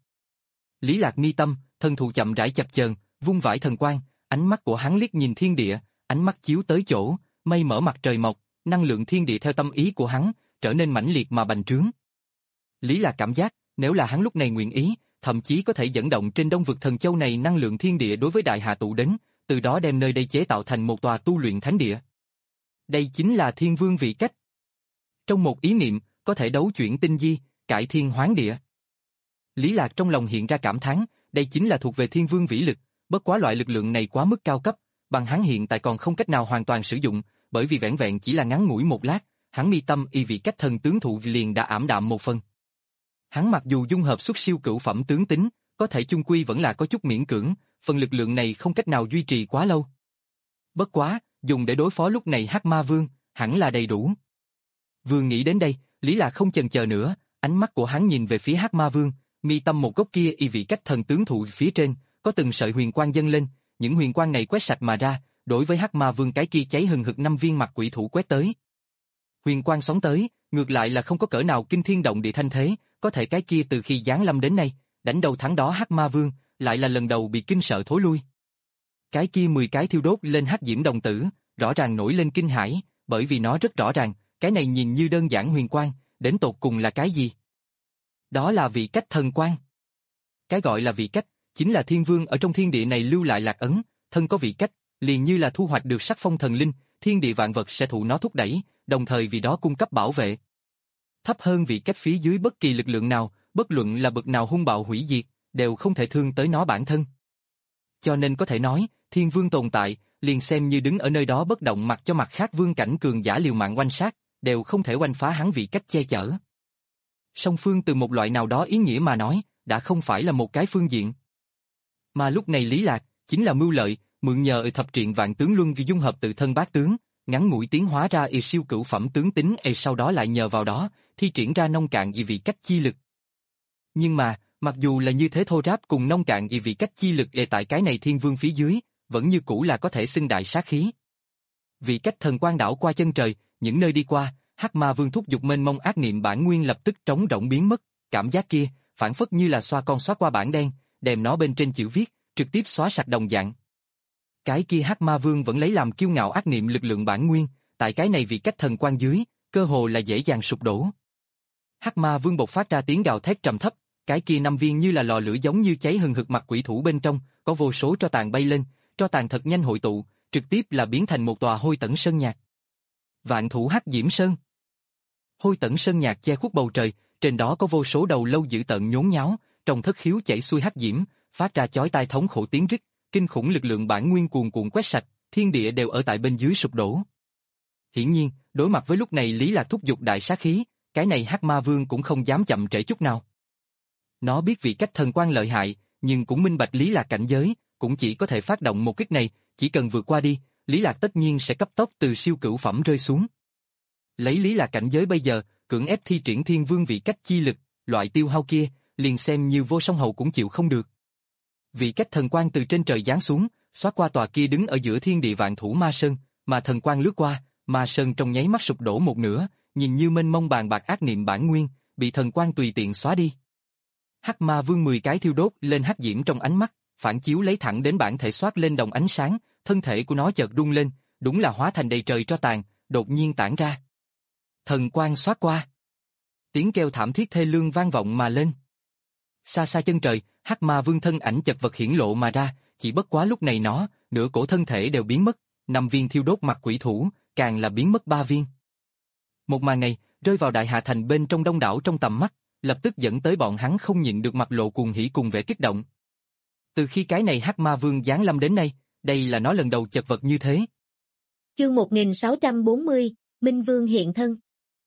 Lý Lạc mi tâm, thân thụ chậm rãi chập chờn, vung vãi thần quang, ánh mắt của hắn liếc nhìn thiên địa, ánh mắt chiếu tới chỗ, mây mở mặt trời mọc, năng lượng thiên địa theo tâm ý của hắn, trở nên mãnh liệt mà bành trướng. Lý Lạc cảm giác, nếu là hắn lúc này nguyện ý, thậm chí có thể dẫn động trên đông vực thần châu này năng lượng thiên địa đối với đại hạ tụ đến, từ đó đem nơi đây chế tạo thành một tòa tu luyện thánh địa. Đây chính là thiên vương vị cách. Trong một ý niệm, có thể đấu chuyển tinh di, cải thiên hoán địa. Lý Lạc trong lòng hiện ra cảm thán, đây chính là thuộc về thiên vương vĩ lực, bất quá loại lực lượng này quá mức cao cấp, bằng hắn hiện tại còn không cách nào hoàn toàn sử dụng, bởi vì vẻn vẹn chỉ là ngắn ngủi một lát, hắn mi tâm y vị cách thần tướng thụ liền đã ảm đạm một phần. Hắn mặc dù dung hợp xuất siêu cửu phẩm tướng tính, có thể chung quy vẫn là có chút miễn cưỡng, phần lực lượng này không cách nào duy trì quá lâu. Bất quá, dùng để đối phó lúc này Hắc Ma Vương, hẳn là đầy đủ. Vừa nghĩ đến đây, Lý Lạc không chần chờ nữa, ánh mắt của hắn nhìn về phía Hắc Ma Vương, mi tâm một gốc kia y vị cách thần tướng thụ phía trên, có từng sợi huyền quang dâng lên, những huyền quang này quét sạch mà ra, đối với Hắc Ma Vương cái kia cháy hừng hực năm viên mặt quỷ thủ quét tới. Huyền quang sóng tới, ngược lại là không có cỡ nào kinh thiên động địa thanh thế, có thể cái kia từ khi giáng lâm đến nay, đánh đầu thắng đó Hắc Ma Vương, lại là lần đầu bị kinh sợ thối lui. Cái kia mười cái thiêu đốt lên hắc diễm đồng tử, rõ ràng nổi lên kinh hãi, bởi vì nó rất rõ ràng, cái này nhìn như đơn giản huyền quang, đến tột cùng là cái gì? Đó là vị cách thần quang. Cái gọi là vị cách, chính là thiên vương ở trong thiên địa này lưu lại lạc ấn, thân có vị cách, liền như là thu hoạch được sắc phong thần linh, thiên địa vạn vật sẽ thụ nó thúc đẩy, đồng thời vì đó cung cấp bảo vệ. Thấp hơn vị cách phía dưới bất kỳ lực lượng nào, bất luận là bậc nào hung bạo hủy diệt, đều không thể thương tới nó bản thân. Cho nên có thể nói, thiên vương tồn tại, liền xem như đứng ở nơi đó bất động mặc cho mặt khác vương cảnh cường giả liều mạng oanh sát, đều không thể oanh phá hắn vị cách che chở. Song phương từ một loại nào đó ý nghĩa mà nói, đã không phải là một cái phương diện. Mà lúc này Lý Lạc, chính là mưu lợi, mượn nhờ ở thập triện vạn tướng luân vì dung hợp tự thân bát tướng, ngắn ngủi tiến hóa ra y siêu cửu phẩm tướng tính e sau đó lại nhờ vào đó, thi triển ra nông cạn y vị cách chi lực. Nhưng mà, mặc dù là như thế thô ráp cùng nông cạn y vị cách chi lực e tại cái này thiên vương phía dưới, vẫn như cũ là có thể xưng đại sát khí. Vị cách thần quang đảo qua chân trời, những nơi đi qua, Hắc Ma Vương thúc giục mênh mông ác niệm bản nguyên lập tức trống rỗng biến mất, cảm giác kia, phản phất như là xoa con xóa qua bảng đen, đem nó bên trên chữ viết, trực tiếp xóa sạch đồng dạng. Cái kia Hắc Ma Vương vẫn lấy làm kiêu ngạo ác niệm lực lượng bản nguyên, tại cái này vị cách thần quang dưới, cơ hồ là dễ dàng sụp đổ. Hắc Ma Vương bộc phát ra tiếng gào thét trầm thấp, cái kia năm viên như là lò lửa giống như cháy hừng hực mặt quỷ thủ bên trong, có vô số tro tàn bay lên, tro tàn thật nhanh hội tụ, trực tiếp là biến thành một tòa hôi tẩn sơn nhạc. Vạn thủ Hắc Diễm Sơn. Hôi tẩn sơn nhạc che khuất bầu trời, trên đó có vô số đầu lâu dữ tợn nhốn nháo, trong thất khiếu chảy xuôi hắc diễm, phát ra chói tai thống khổ tiếng rít, kinh khủng lực lượng bản nguyên cuồn cuộn quét sạch, thiên địa đều ở tại bên dưới sụp đổ. Hiển nhiên, đối mặt với lúc này Lý Lạc thúc giục đại sát khí, cái này Hắc Ma Vương cũng không dám chậm trễ chút nào. Nó biết vị cách thần quang lợi hại, nhưng cũng minh bạch Lý Lạc cảnh giới, cũng chỉ có thể phát động một kích này, chỉ cần vượt qua đi, Lý Lạc tất nhiên sẽ cấp tốc từ siêu cửu phẩm rơi xuống. Lấy Lý Lạc cảnh giới bây giờ, cưỡng ép thi triển thiên vương vị cách chi lực, loại tiêu hao kia, liền xem như vô song hầu cũng chịu không được. Vị cách thần quang từ trên trời giáng xuống, xóa qua tòa kia đứng ở giữa thiên địa vạn thủ ma sơn, mà thần quang lướt qua, ma sơn trong nháy mắt sụp đổ một nửa, nhìn như mênh mông bàn bạc ác niệm bản nguyên, bị thần quang tùy tiện xóa đi. Hắc Ma Vương mười cái thiêu đốt lên hắc diễm trong ánh mắt, phản chiếu lấy thẳng đến bản thể xoát lên đồng ánh sáng, thân thể của nó chợt rung lên, đúng là hóa thành đầy trời tro tàn, đột nhiên tản ra. Thần quang xoát qua. Tiếng kêu thảm thiết thê lương vang vọng mà lên. Xa xa chân trời, Hắc Ma Vương thân ảnh chật vật hiển lộ mà ra, chỉ bất quá lúc này nó, nửa cổ thân thể đều biến mất, năm viên thiêu đốt mặt quỷ thủ, càng là biến mất ba viên. Một màn này, rơi vào Đại Hà Thành bên trong đông đảo trong tầm mắt, lập tức dẫn tới bọn hắn không nhịn được mặt lộ cuồng hỉ cùng vẻ kích động. Từ khi cái này Hắc Ma Vương giáng lâm đến nay, đây là nó lần đầu chật vật như thế. Chương một nghìn sáu trăm bốn mươi, Minh Vương hiện thân.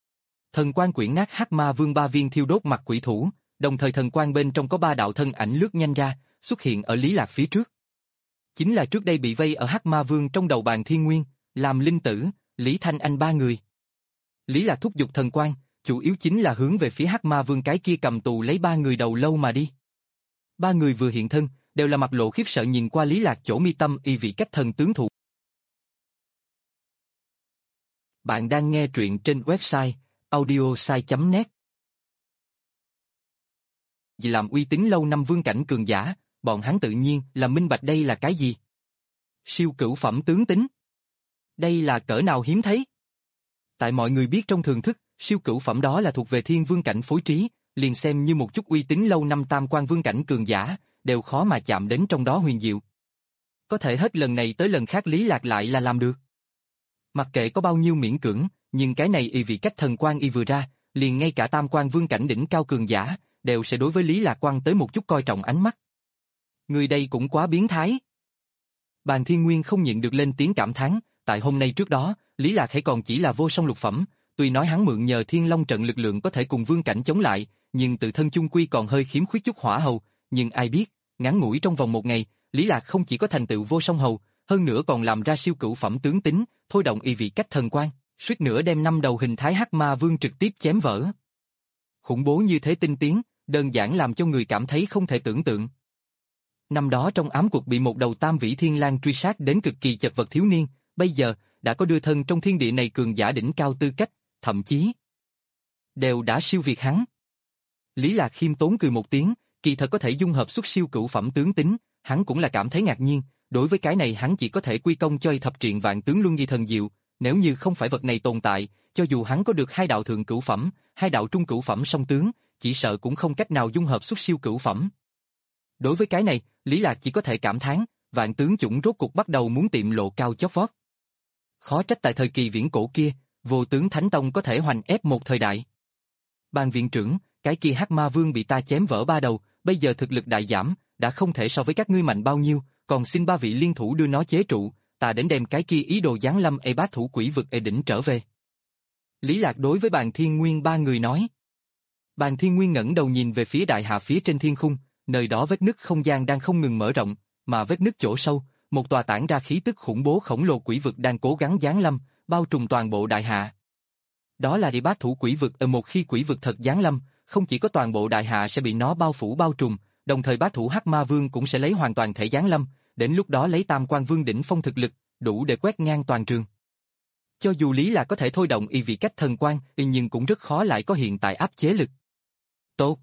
Thần quang quyển nát Hắc Ma Vương ba viên thiêu đốt mặt quỷ thủ, đồng thời thần quang bên trong có ba đạo thân ảnh lướt nhanh ra, xuất hiện ở Lý Lạc phía trước. Chính là trước đây bị vây ở Hắc Ma Vương trong đầu bàn thiên nguyên, làm linh tử, Lý Thanh Anh ba người. Lý Lạc thúc giục thần quang, chủ yếu chính là hướng về phía Hắc Ma Vương cái kia cầm tù lấy ba người đầu lâu mà đi. Ba người vừa hiện thân, đều là mặt lộ khiếp sợ nhìn qua Lý Lạc chỗ mi tâm y vị cách thần tướng thụ. Bạn đang nghe truyện trên website audiosai chấm net. Vì làm uy tín lâu năm vương cảnh cường giả, bọn hắn tự nhiên là minh bạch đây là cái gì. Siêu cửu phẩm tướng tính. Đây là cỡ nào hiếm thấy. Tại mọi người biết trong thường thức, siêu cửu phẩm đó là thuộc về thiên vương cảnh phối trí, liền xem như một chút uy tín lâu năm tam quan vương cảnh cường giả, đều khó mà chạm đến trong đó huyền diệu. Có thể hết lần này tới lần khác Lý Lạc lại là làm được. Mặc kệ có bao nhiêu miễn cưỡng, nhưng cái này y vì cách thần quan y vừa ra, liền ngay cả tam quan vương cảnh đỉnh cao cường giả, đều sẽ đối với Lý Lạc quan tới một chút coi trọng ánh mắt. Người đây cũng quá biến thái. Bàn Thiên Nguyên không nhịn được lên tiếng cảm thán, tại hôm nay trước đó, Lý Lạc hãy còn chỉ là vô song lục phẩm, tuy nói hắn mượn nhờ Thiên Long trận lực lượng có thể cùng vương cảnh chống lại, nhưng tự thân chung quy còn hơi khiếm khuyết chút hỏa hầu, nhưng ai biết, ngắn ngủi trong vòng một ngày, Lý Lạc không chỉ có thành tựu vô song hầu, hơn nữa còn làm ra siêu cửu phẩm tướng tính, thôi động y vị cách thần quan, suýt nữa đem năm đầu hình thái hắc ma vương trực tiếp chém vỡ. Khủng bố như thế tinh tiến, đơn giản làm cho người cảm thấy không thể tưởng tượng. Năm đó trong ám cuộc bị một đầu tam vĩ thiên lang truy sát đến cực kỳ chật vật thiếu niên, bây giờ đã có đưa thân trong thiên địa này cường giả đỉnh cao tư cách, thậm chí đều đã siêu việt hắn. Lý Lạc khiêm tốn cười một tiếng, kỳ thật có thể dung hợp xuất siêu cửu phẩm tướng tính, hắn cũng là cảm thấy ngạc nhiên, đối với cái này hắn chỉ có thể quy công cho thập truyện vạn tướng luân nghi thần diệu, nếu như không phải vật này tồn tại, cho dù hắn có được hai đạo thượng cửu phẩm, hai đạo trung cửu phẩm song tướng, chỉ sợ cũng không cách nào dung hợp xuất siêu cửu phẩm. Đối với cái này, Lý Lạc chỉ có thể cảm thán, vạn tướng chủng rốt cục bắt đầu muốn tiệm lộ cao chót vót. Khó trách tại thời kỳ viễn cổ kia, vô tướng thánh tông có thể hoành ép một thời đại. Ban viện trưởng, cái kia hắc ma vương bị ta chém vỡ ba đầu, bây giờ thực lực đại giảm, đã không thể so với các ngươi mạnh bao nhiêu, còn xin ba vị liên thủ đưa nó chế trụ, ta đến đem cái kia ý đồ giáng lâm ê bá thủ quỷ vực ê đỉnh trở về. Lý Lạc đối với Bàn Thiên Nguyên ba người nói. Bàn Thiên Nguyên ngẩng đầu nhìn về phía đại hạ phía trên thiên khung, nơi đó vết nứt không gian đang không ngừng mở rộng, mà vết nứt chỗ sâu, một tòa tản ra khí tức khủng bố khổng lồ quỷ vực đang cố gắng giáng lâm, bao trùm toàn bộ đại hạ. Đó là địa bát thủ quỷ vực, ở một khi quỷ vực thật giáng lâm, không chỉ có toàn bộ đại hạ sẽ bị nó bao phủ bao trùm, đồng thời bát thủ hắc ma vương cũng sẽ lấy hoàn toàn thể giáng lâm, đến lúc đó lấy tam quan vương đỉnh phong thực lực, đủ để quét ngang toàn trường. Cho dù Lý Lạc có thể thôi động y vị cách thần quan, nhưng cũng rất khó lại có hiện tại áp chế lực. Tốt.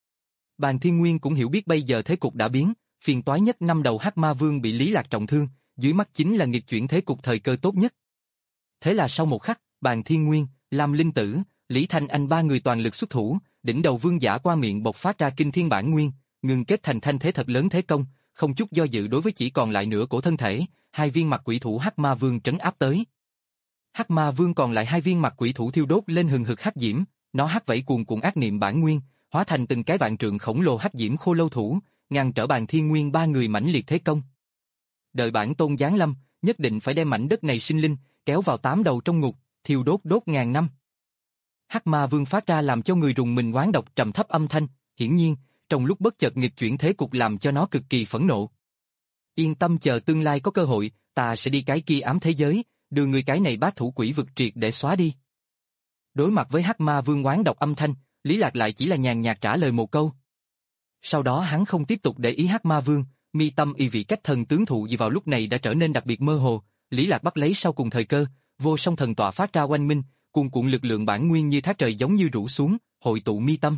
Bàn Thiên Nguyên cũng hiểu biết bây giờ thế cục đã biến, phiền toái nhất năm đầu hắc ma vương bị Lý Lạc trọng thương, dưới mắt chính là nghịch chuyển thế cục thời cơ tốt nhất. Thế là sau một khắc, Bàn Thiên Nguyên, Lam Linh Tử, Lý Thanh Anh ba người toàn lực xuất thủ, đỉnh đầu vương giả qua miệng bộc phát ra kinh thiên bản nguyên, ngừng kết thành thanh thế thật lớn thế công, không chút do dự đối với chỉ còn lại nửa cổ thân thể, hai viên mặt quỷ thủ hắc ma vương trấn áp tới. Hắc ma vương còn lại hai viên mặt quỷ thủ thiêu đốt lên hừng hực hắc diễm, nó hắc vẫy cuồn cuộn ác niệm bản nguyên, hóa thành từng cái vạn trượng khổng lồ hắc diễm khô lâu thủ, ngăn trở Bàn Thiên Nguyên ba người mãnh liệt thế công. Đợi bản tôn giáng lâm, nhất định phải đem mảnh đất này sinh linh kéo vào tám đầu trong ngục, thiêu đốt đốt ngàn năm. Hắc ma vương phát ra làm cho người rùng mình oán độc trầm thấp âm thanh, hiển nhiên, trong lúc bất chợt nghịch chuyển thế cục làm cho nó cực kỳ phẫn nộ. Yên tâm, chờ tương lai có cơ hội, ta sẽ đi cái kia ám thế giới, đưa người cái này bát thủ quỷ vực triệt để xóa đi. Đối mặt với hắc ma vương oán độc âm thanh, Lý Lạc lại chỉ là nhàn nhạt trả lời một câu. Sau đó hắn không tiếp tục để ý hắc ma vương, mi tâm y vị cách thần tướng thụ gì vào lúc này đã trở nên đặc biệt mơ hồ. Lý Lạc bắt lấy sau cùng thời cơ, vô song thần tọa phát ra oanh minh, cuồn cuộn lực lượng bản nguyên như thác trời giống như rủ xuống, hội tụ mi tâm.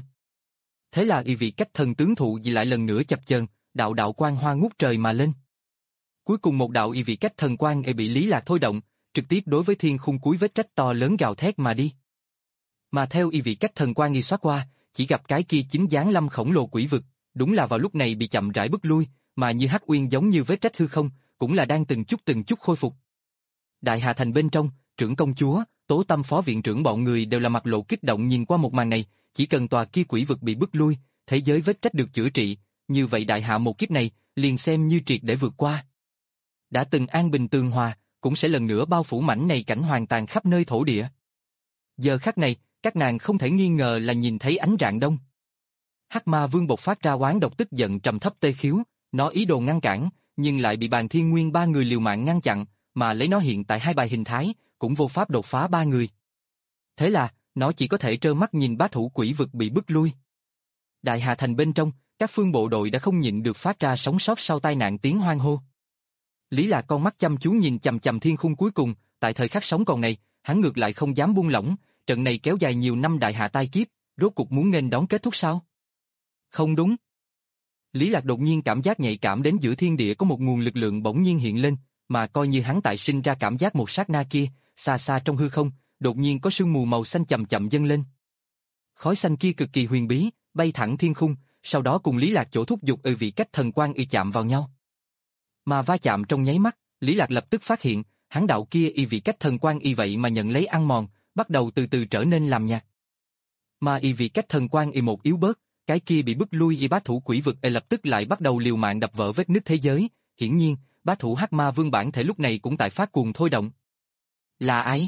Thế là y vị cách thần tướng thụ gì lại lần nữa chập chờn, đạo đạo quang hoa ngút trời mà lên. Cuối cùng một đạo y vị cách thần quang e bị Lý Lạc thôi động, trực tiếp đối với thiên khung cuối vết rách to lớn gào thét mà đi. Mà theo y vị cách thần quang nghi xoát qua, chỉ gặp cái kia chính giáng lâm khổng lồ quỷ vực, đúng là vào lúc này bị chậm rãi bức lui, mà như hắc uyên giống như vết rách hư không, cũng là đang từng chút từng chút khôi phục. Đại Hà Thành bên trong, trưởng công chúa, Tố Tâm phó viện trưởng bọn người đều là mặt lộ kích động nhìn qua một màn này, chỉ cần tòa kia quỷ vực bị bức lui, thế giới vết rách được chữa trị, như vậy đại hạ một kiếp này liền xem như triệt để vượt qua. Đã từng an bình tường hòa, cũng sẽ lần nữa bao phủ mảnh này cảnh hoàn toàn khắp nơi thổ địa. Giờ khắc này, các nàng không thể nghi ngờ là nhìn thấy ánh rạng đông. Hắc ma vương bộc phát ra oán độc tức giận trầm thấp tê khiếu, nó ý đồ ngăn cản, nhưng lại bị Bàn Thiên Nguyên ba người liều mạng ngăn chặn, mà lấy nó hiện tại hai bài hình thái, cũng vô pháp đột phá ba người. Thế là, nó chỉ có thể trơ mắt nhìn bá thủ quỷ vực bị bức lui. Đại Hà Thành bên trong, các phương bộ đội đã không nhịn được phát ra sống sót sau tai nạn tiếng hoan hô. Lý Lạc con mắt chăm chú nhìn chằm chằm thiên khung cuối cùng, tại thời khắc sống còn này, hắn ngược lại không dám buông lỏng, trận này kéo dài nhiều năm đại hạ tai kiếp, rốt cuộc muốn nghênh đón kết thúc sao? Không đúng. Lý Lạc đột nhiên cảm giác nhạy cảm đến giữa thiên địa có một nguồn lực lượng bỗng nhiên hiện lên, mà coi như hắn tại sinh ra cảm giác một sát na kia, xa xa trong hư không, đột nhiên có sương mù màu xanh chậm chậm dâng lên. Khói xanh kia cực kỳ huyền bí, bay thẳng thiên khung, sau đó cùng Lý Lạc chỗ thúc giục ở vị cách thần quang y chạm vào nhau. Mà va chạm trong nháy mắt, Lý Lạc lập tức phát hiện, hắn đạo kia y vị cách thần quang y vậy mà nhận lấy ăn mòn, bắt đầu từ từ trở nên làm nhạt. Mà y vị cách thần quang y một yếu bớt, cái kia bị bức lui y bá thủ quỷ vực y lập tức lại bắt đầu liều mạng đập vỡ vết nứt thế giới, hiển nhiên, bá thủ Hắc Ma Vương bản thể lúc này cũng tại phát cuồng thôi động. Là ai?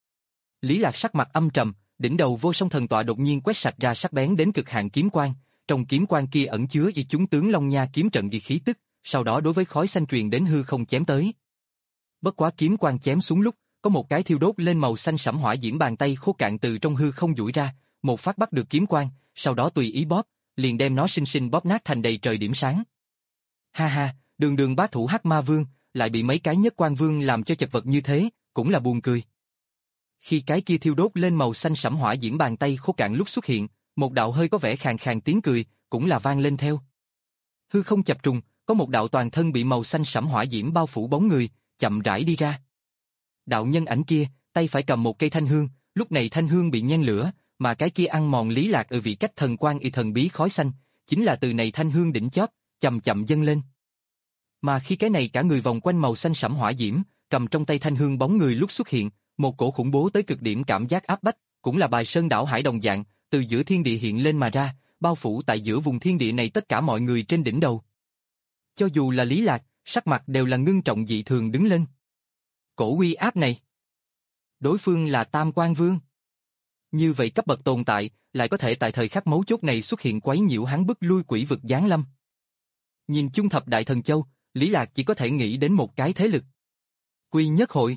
Lý Lạc sắc mặt âm trầm, đỉnh đầu vô song thần tọa đột nhiên quét sạch ra sắc bén đến cực hạn kiếm quang, trong kiếm quang kia ẩn chứa y chúng tướng Long Nha kiếm trận ghi khí tức, sau đó đối với khói xanh truyền đến hư không chém tới. Bất quá kiếm quang chém xuống lúc, có một cái thiêu đốt lên màu xanh sẫm hỏa diễm bàn tay khô cạn từ trong hư không duỗi ra, một phát bắt được kiếm quang, sau đó tùy ý bóp, liền đem nó sinh sinh bóp nát thành đầy trời điểm sáng. Ha ha, đường đường bá thủ Hắc Ma Vương, lại bị mấy cái Nhất Quan Vương làm cho chật vật như thế, cũng là buồn cười. Khi cái kia thiêu đốt lên màu xanh sẫm hỏa diễm bàn tay khô cạn lúc xuất hiện, một đạo hơi có vẻ khàn khàn tiếng cười, cũng là vang lên theo. Hư không chập trùng, có một đạo toàn thân bị màu xanh sẫm hỏa diễm bao phủ bóng người, chậm rãi đi ra. Đạo nhân ảnh kia, tay phải cầm một cây thanh hương, lúc này thanh hương bị nhen lửa, mà cái kia ăn mòn Lý Lạc ở vị cách thần quang y thần bí khói xanh, chính là từ này thanh hương đỉnh chóp, chậm chậm dâng lên. Mà khi cái này cả người vòng quanh màu xanh sẫm hỏa diễm, cầm trong tay thanh hương bóng người lúc xuất hiện, một cổ khủng bố tới cực điểm cảm giác áp bách, cũng là bài sơn đảo hải đồng dạng, từ giữa thiên địa hiện lên mà ra, bao phủ tại giữa vùng thiên địa này tất cả mọi người trên đỉnh đầu. Cho dù là Lý Lạc, sắc mặt đều là ngưng trọng dị thường đứng lên. Cổ uy áp này, đối phương là Tam Quan Vương. Như vậy cấp bậc tồn tại, lại có thể tại thời khắc mấu chốt này xuất hiện quấy nhiễu hắn bức lui quỷ vực giáng lâm. Nhìn chung thập đại thần châu, Lý Lạc chỉ có thể nghĩ đến một cái thế lực. Quy Nhất Hội.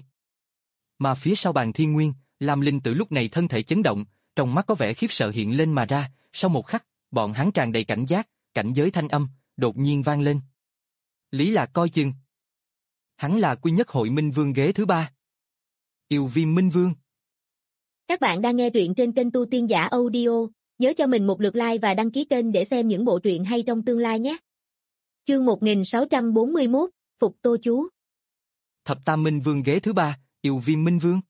Mà phía sau bàn thiên nguyên, Lam Linh Tử lúc này thân thể chấn động, trong mắt có vẻ khiếp sợ hiện lên mà ra, sau một khắc, bọn hắn tràn đầy cảnh giác, cảnh giới thanh âm, đột nhiên vang lên. Lý Lạc coi chừng. Hắn là Quy Nhất Hội Minh Vương ghế thứ ba. Yêu Viêm Minh Vương. Các bạn đang nghe truyện trên kênh Tu Tiên Giả Audio, nhớ cho mình một lượt like và đăng ký kênh để xem những bộ truyện hay trong tương lai nhé. Chương một nghìn sáu trăm bốn mươi mốt, Phục Tô Chú. Thập Tam Minh Vương ghế thứ ba, Yêu Viêm Minh Vương.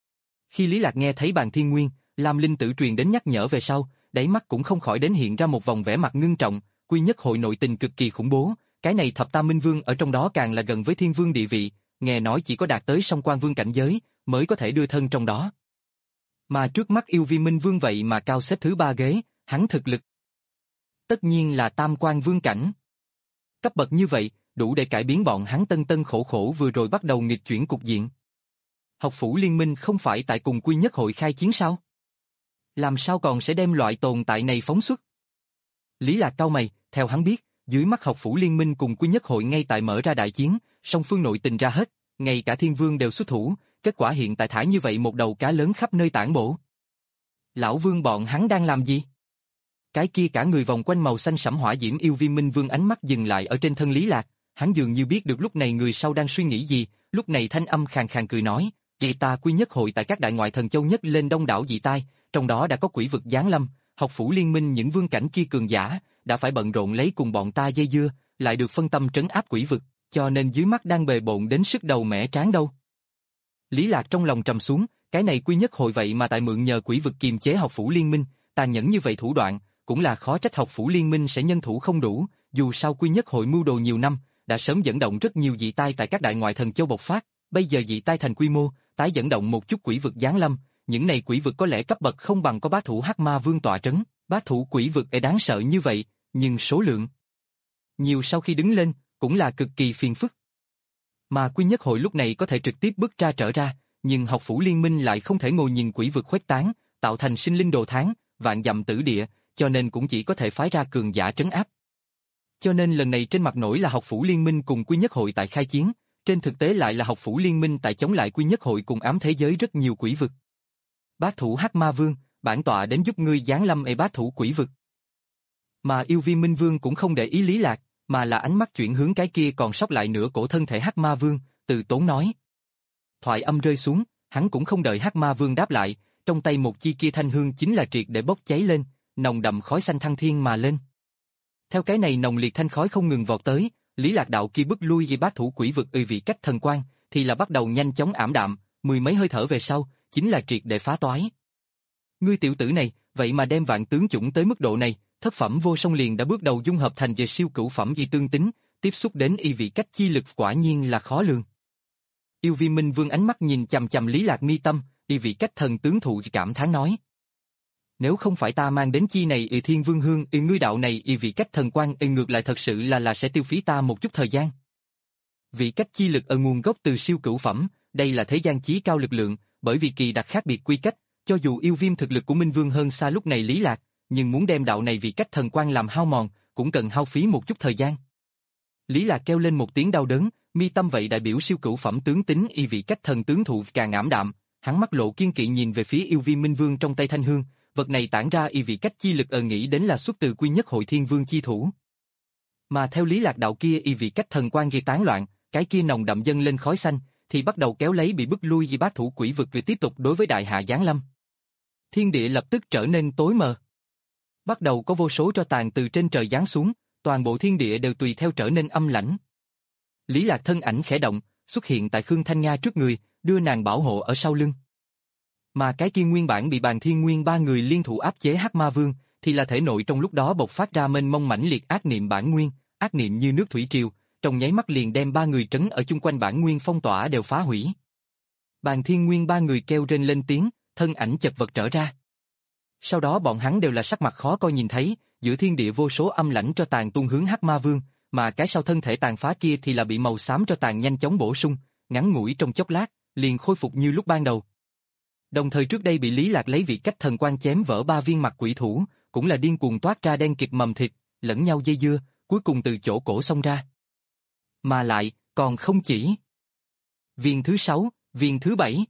Khi Lý Lạc nghe thấy bàn thiên nguyên, Lam Linh Tử truyền đến nhắc nhở về sau, đáy mắt cũng không khỏi đến hiện ra một vòng vẻ mặt ngưng trọng, Quy Nhất Hội nội tình cực kỳ khủng bố, cái này Thập Tam Minh Vương ở trong đó càng là gần với Thiên Vương địa vị, nghe nói chỉ có đạt tới Song Quan Vương cảnh giới mới có thể đưa thân trong đó. Mà trước mắt Yêu Viêm Minh Vương vậy mà cao xếp thứ ba ghế, hắn thực lực tất nhiên là Tam Quan Vương cảnh. Cấp bậc như vậy, đủ để cải biến bọn hắn tân tân khổ khổ vừa rồi bắt đầu nghịch chuyển cục diện. Học phủ liên minh không phải tại cùng Quy Nhất Hội khai chiến sao? Làm sao còn sẽ đem loại tồn tại này phóng xuất? Lý Lạc cau mày, theo hắn biết, dưới mắt học phủ liên minh cùng Quy Nhất Hội ngay tại mở ra đại chiến, song phương nội tình ra hết, ngay cả Thiên Vương đều xuất thủ, kết quả hiện tại thả như vậy một đầu cá lớn khắp nơi tản bộ. Lão Vương bọn hắn đang làm gì? Cái kia cả người vòng quanh màu xanh sẫm hỏa diễm Yêu Viêm Minh Vương ánh mắt dừng lại ở trên thân Lý Lạc, hắn dường như biết được lúc này người sau đang suy nghĩ gì, lúc này thanh âm khàn khàn cười nói, vậy ta Quy Nhất Hội tại các đại ngoại thần châu nhất lên đông đảo dị tai, trong đó đã có quỷ vực giáng lâm, học phủ liên minh những vương cảnh kia cường giả, đã phải bận rộn lấy cùng bọn ta dây dưa, lại được phân tâm trấn áp quỷ vực, cho nên dưới mắt đang bề bộn đến sức đầu mẻ trán đâu. Lý Lạc trong lòng trầm xuống, cái này Quy Nhất Hội vậy mà tại mượn nhờ quỷ vực kiềm chế học phủ liên minh, tàn nhẫn như vậy thủ đoạn, cũng là khó trách học phủ liên minh sẽ nhân thủ không đủ, dù sao Quy Nhất Hội mưu đồ nhiều năm, đã sớm dẫn động rất nhiều dị tai tại các đại ngoại thần châu bộc phát, bây giờ dị tai thành quy mô, tái dẫn động một chút quỷ vực giáng lâm, những này quỷ vực có lẽ cấp bậc không bằng có bá thủ Hắc Ma Vương tọa trấn, bá thủ quỷ vực ấy đáng sợ như vậy, nhưng số lượng nhiều sau khi đứng lên, cũng là cực kỳ phiền phức. Mà Quy Nhất Hội lúc này có thể trực tiếp bước ra trở ra, nhưng học phủ liên minh lại không thể ngồi nhìn quỷ vực khuếch tán, tạo thành sinh linh đồ tháng, vạn dặm tử địa, cho nên cũng chỉ có thể phái ra cường giả trấn áp. Cho nên lần này trên mặt nổi là học phủ liên minh cùng Quy Nhất Hội tại khai chiến, trên thực tế lại là học phủ liên minh tại chống lại Quy Nhất Hội cùng ám thế giới rất nhiều quỷ vực. Bá thủ Hắc Ma Vương, bản tọa đến giúp ngươi giáng lâm ở bá thủ quỷ vực. Mà Yêu Viêm Minh Vương cũng không để ý Lý Lạc, mà là ánh mắt chuyển hướng cái kia còn sót lại nửa cổ thân thể Hắc Ma Vương, từ tốn nói. Thoại âm rơi xuống, hắn cũng không đợi Hắc Ma Vương đáp lại, trong tay một chi kia thanh hương chính là triệt để bốc cháy lên, nồng đậm khói xanh thăng thiên mà lên. Theo cái này nồng liệt thanh khói không ngừng vọt tới, Lý Lạc đạo kia bức lui về bát thủ quỷ vực uy vị cách thần quan, thì là bắt đầu nhanh chóng ảm đạm, mười mấy hơi thở về sau, chính là triệt để phá toái. Ngươi tiểu tử này, vậy mà đem vạn tướng chủng tới mức độ này, thất phẩm vô song liền đã bước đầu dung hợp thành về siêu cửu phẩm y tương tính, tiếp xúc đến y vị cách chi lực quả nhiên là khó lường. Yêu Vi Minh Vương ánh mắt nhìn chằm chằm Lý Lạc mi tâm, y vị cách thần tướng thụ cảm thán nói. Nếu không phải ta mang đến chi này y thiên vương hương y ngươi đạo này y vị cách thần quan y ngược lại thật sự là là sẽ tiêu phí ta một chút thời gian. Vị cách chi lực ở nguồn gốc từ siêu cửu phẩm, đây là thế gian chí cao lực lượng, bởi vì kỳ đặc khác biệt quy cách, cho dù yêu viêm thực lực của Minh Vương hơn xa lúc này Lý Lạc, nhưng muốn đem đạo này vị cách thần quan làm hao mòn, cũng cần hao phí một chút thời gian. Lý Lạc kêu lên một tiếng đau đớn, mi tâm vậy đại biểu siêu cửu phẩm tướng tính y vị cách thần tướng thụ càng ảm đạm, hắn mắt lộ kiên kỵ nhìn về phía yêu viêm Minh Vương trong tay thanh hương, vật này tản ra y vị cách chi lực ở nghĩ đến là xuất từ quy nhất hội thiên vương chi thủ. Mà theo Lý Lạc đạo kia y vị cách thần quan gây tán loạn, cái kia nồng đậm dâng lên khói xanh, thì bắt đầu kéo lấy bị bức lui vì bát thủ quỷ vực về tiếp tục đối với đại hạ giáng lâm. Thiên địa lập tức trở nên tối mờ. Bắt đầu có vô số tro tàn từ trên trời giáng xuống, toàn bộ thiên địa đều tùy theo trở nên âm lãnh. Lý Lạc thân ảnh khẽ động, xuất hiện tại Khương Thanh Nga trước người, đưa nàng bảo hộ ở sau lưng. Mà cái kia nguyên bản bị Bàn Thiên Nguyên ba người liên thủ áp chế Hắc Ma Vương, thì là thể nội trong lúc đó bộc phát ra mênh mông mãnh liệt ác niệm bản nguyên, ác niệm như nước thủy triều, trong nháy mắt liền đem ba người trấn ở chung quanh bản nguyên phong tỏa đều phá hủy. Bàn Thiên Nguyên ba người kêu rên lên tiếng, thân ảnh chật vật trở ra. Sau đó bọn hắn đều là sắc mặt khó coi nhìn thấy, giữa thiên địa vô số âm lãnh tro tàn tung hướng Hắc Ma Vương, mà cái sau thân thể tàn phá kia thì là bị màu xám tro tàn nhanh chóng bổ sung, ngắn ngủi trong chốc lát, liền khôi phục như lúc ban đầu. Đồng thời trước đây bị Lý Lạc lấy vị cách thần quan chém vỡ ba viên mặt quỷ thủ, cũng là điên cuồng toát ra đen kịt mầm thịt, lẫn nhau dây dưa, cuối cùng từ chỗ cổ xông ra. Mà lại, còn không chỉ. Viên thứ sáu, viên thứ bảy.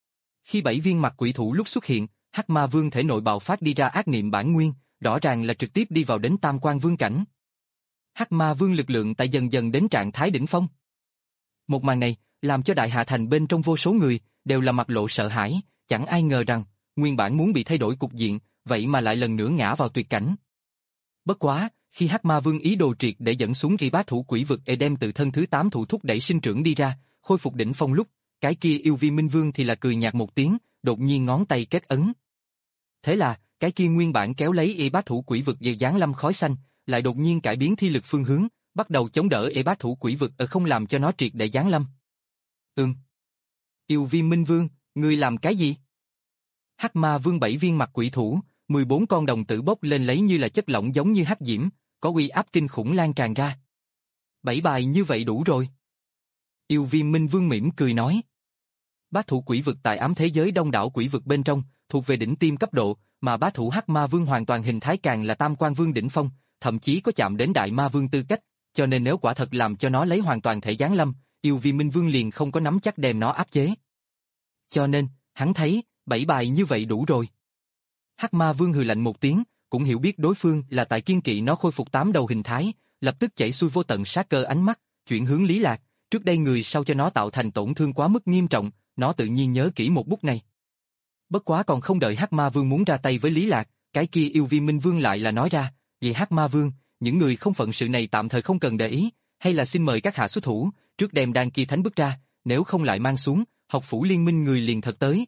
Khi bảy viên mặt quỷ thủ lúc xuất hiện, Hắc Ma Vương thể nội bạo phát đi ra ác niệm bản nguyên, rõ ràng là trực tiếp đi vào đến tam quan vương cảnh. Hắc Ma Vương lực lượng tại dần dần đến trạng thái đỉnh phong. Một màn này, làm cho Đại Hạ Thành bên trong vô số người, đều là mặt lộ sợ hãi, chẳng ai ngờ rằng, nguyên bản muốn bị thay đổi cục diện, vậy mà lại lần nữa ngã vào tuyệt cảnh. Bất quá, khi Hắc Ma Vương ý đồ triệt để dẫn xuống kỳ bá thủ quỷ vực e đem tự thân thứ tám thủ thúc đẩy sinh trưởng đi ra, khôi phục đỉnh phong lúc, cái kia yêu vi Minh Vương thì là cười nhạt một tiếng, đột nhiên ngón tay kết ấn. Thế là, cái kia nguyên bản kéo lấy y bá thủ quỷ vực về giáng lâm khói xanh, lại đột nhiên cải biến thi lực phương hướng, bắt đầu chống đỡ y bá thủ quỷ vực ở không làm cho nó triệt để giáng lâm. Ừm. Yêu vi Minh Vương, ngươi làm cái gì? Hắc Ma Vương bảy viên mặt quỷ thủ, mười bốn con đồng tử bốc lên lấy như là chất lỏng giống như hắc diễm, có uy áp kinh khủng lan tràn ra. Bảy bài như vậy đủ rồi. Yêu vi Minh Vương mỉm cười nói. Bá thủ quỷ vực tại ám thế giới đông đảo quỷ vực bên trong, thuộc về đỉnh tiêm cấp độ, mà bá thủ Hắc Ma Vương hoàn toàn hình thái càng là tam quan vương đỉnh phong, thậm chí có chạm đến đại ma vương tư cách, cho nên nếu quả thật làm cho nó lấy hoàn toàn thể giáng lâm, yêu vi Minh Vương liền không có nắm chắc đem nó áp chế. Cho nên, hắn thấy, bảy bài như vậy đủ rồi. Hắc Ma Vương hừ lạnh một tiếng, cũng hiểu biết đối phương là tại kiên kỵ nó khôi phục tám đầu hình thái, lập tức chảy xuôi vô tận sát cơ ánh mắt, chuyển hướng Lý Lạc, trước đây người sau cho nó tạo thành tổn thương quá mức nghiêm trọng, nó tự nhiên nhớ kỹ một bút này. Bất quá còn không đợi Hắc Ma Vương muốn ra tay với Lý Lạc, cái kia yêu vi Minh Vương lại là nói ra, vậy Hắc Ma Vương, những người không phận sự này tạm thời không cần để ý, hay là xin mời các hạ xuất thủ, trước đem đan kia thánh bức ra, nếu không lại mang xuống, học phủ liên minh người liền thật tới.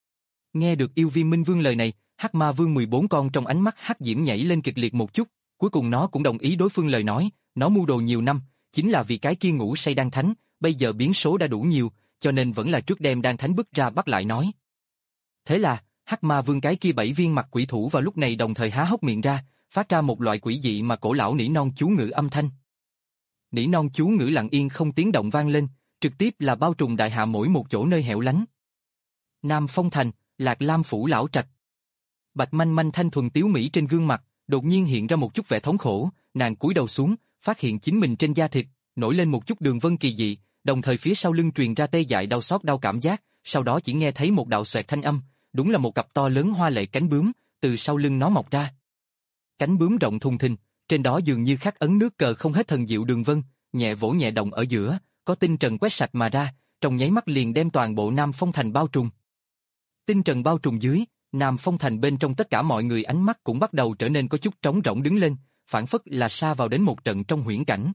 Nghe được yêu vi Minh Vương lời này, Hắc Ma Vương mười bốn con trong ánh mắt hắc diễm nhảy lên kịch liệt một chút, cuối cùng nó cũng đồng ý đối phương lời nói, nó mưu đồ nhiều năm, chính là vì cái kia ngủ say đan thánh, bây giờ biến số đã đủ nhiều, cho nên vẫn là trước đem đan thánh bức ra bắt lại nói. Thế là, Hắc Ma Vương cái kia bảy viên mặt quỷ thủ vào lúc này đồng thời há hốc miệng ra, phát ra một loại quỷ dị mà cổ lão nỉ non chú ngữ âm thanh. Nỉ non chú ngữ lặng yên không tiếng động vang lên, trực tiếp là bao trùm đại hạ mỗi một chỗ nơi hẻo lánh. Nam Phong Thành, Lạc Lam phủ lão trạch. Bạch manh manh thanh thuần tiếu mỹ trên gương mặt, đột nhiên hiện ra một chút vẻ thống khổ, nàng cúi đầu xuống, phát hiện chính mình trên da thịt, nổi lên một chút đường vân kỳ dị, đồng thời phía sau lưng truyền ra tê dại đau xót đau cảm giác, sau đó chỉ nghe thấy một đạo xoẹt thanh âm, đúng là một cặp to lớn hoa lệ cánh bướm, từ sau lưng nó mọc ra. Cánh bướm rộng thùng thình, trên đó dường như khắc ấn nước cờ không hết thần diệu đường vân, nhẹ vỗ nhẹ động ở giữa, có tinh trần quét sạch mà ra, trong nháy mắt liền đem toàn bộ Nam Phong Thành bao trùm. Tinh trần bao trùm dưới, Nam Phong Thành bên trong tất cả mọi người ánh mắt cũng bắt đầu trở nên có chút trống rỗng đứng lên, phản phất là sa vào đến một trận trong huyễn cảnh.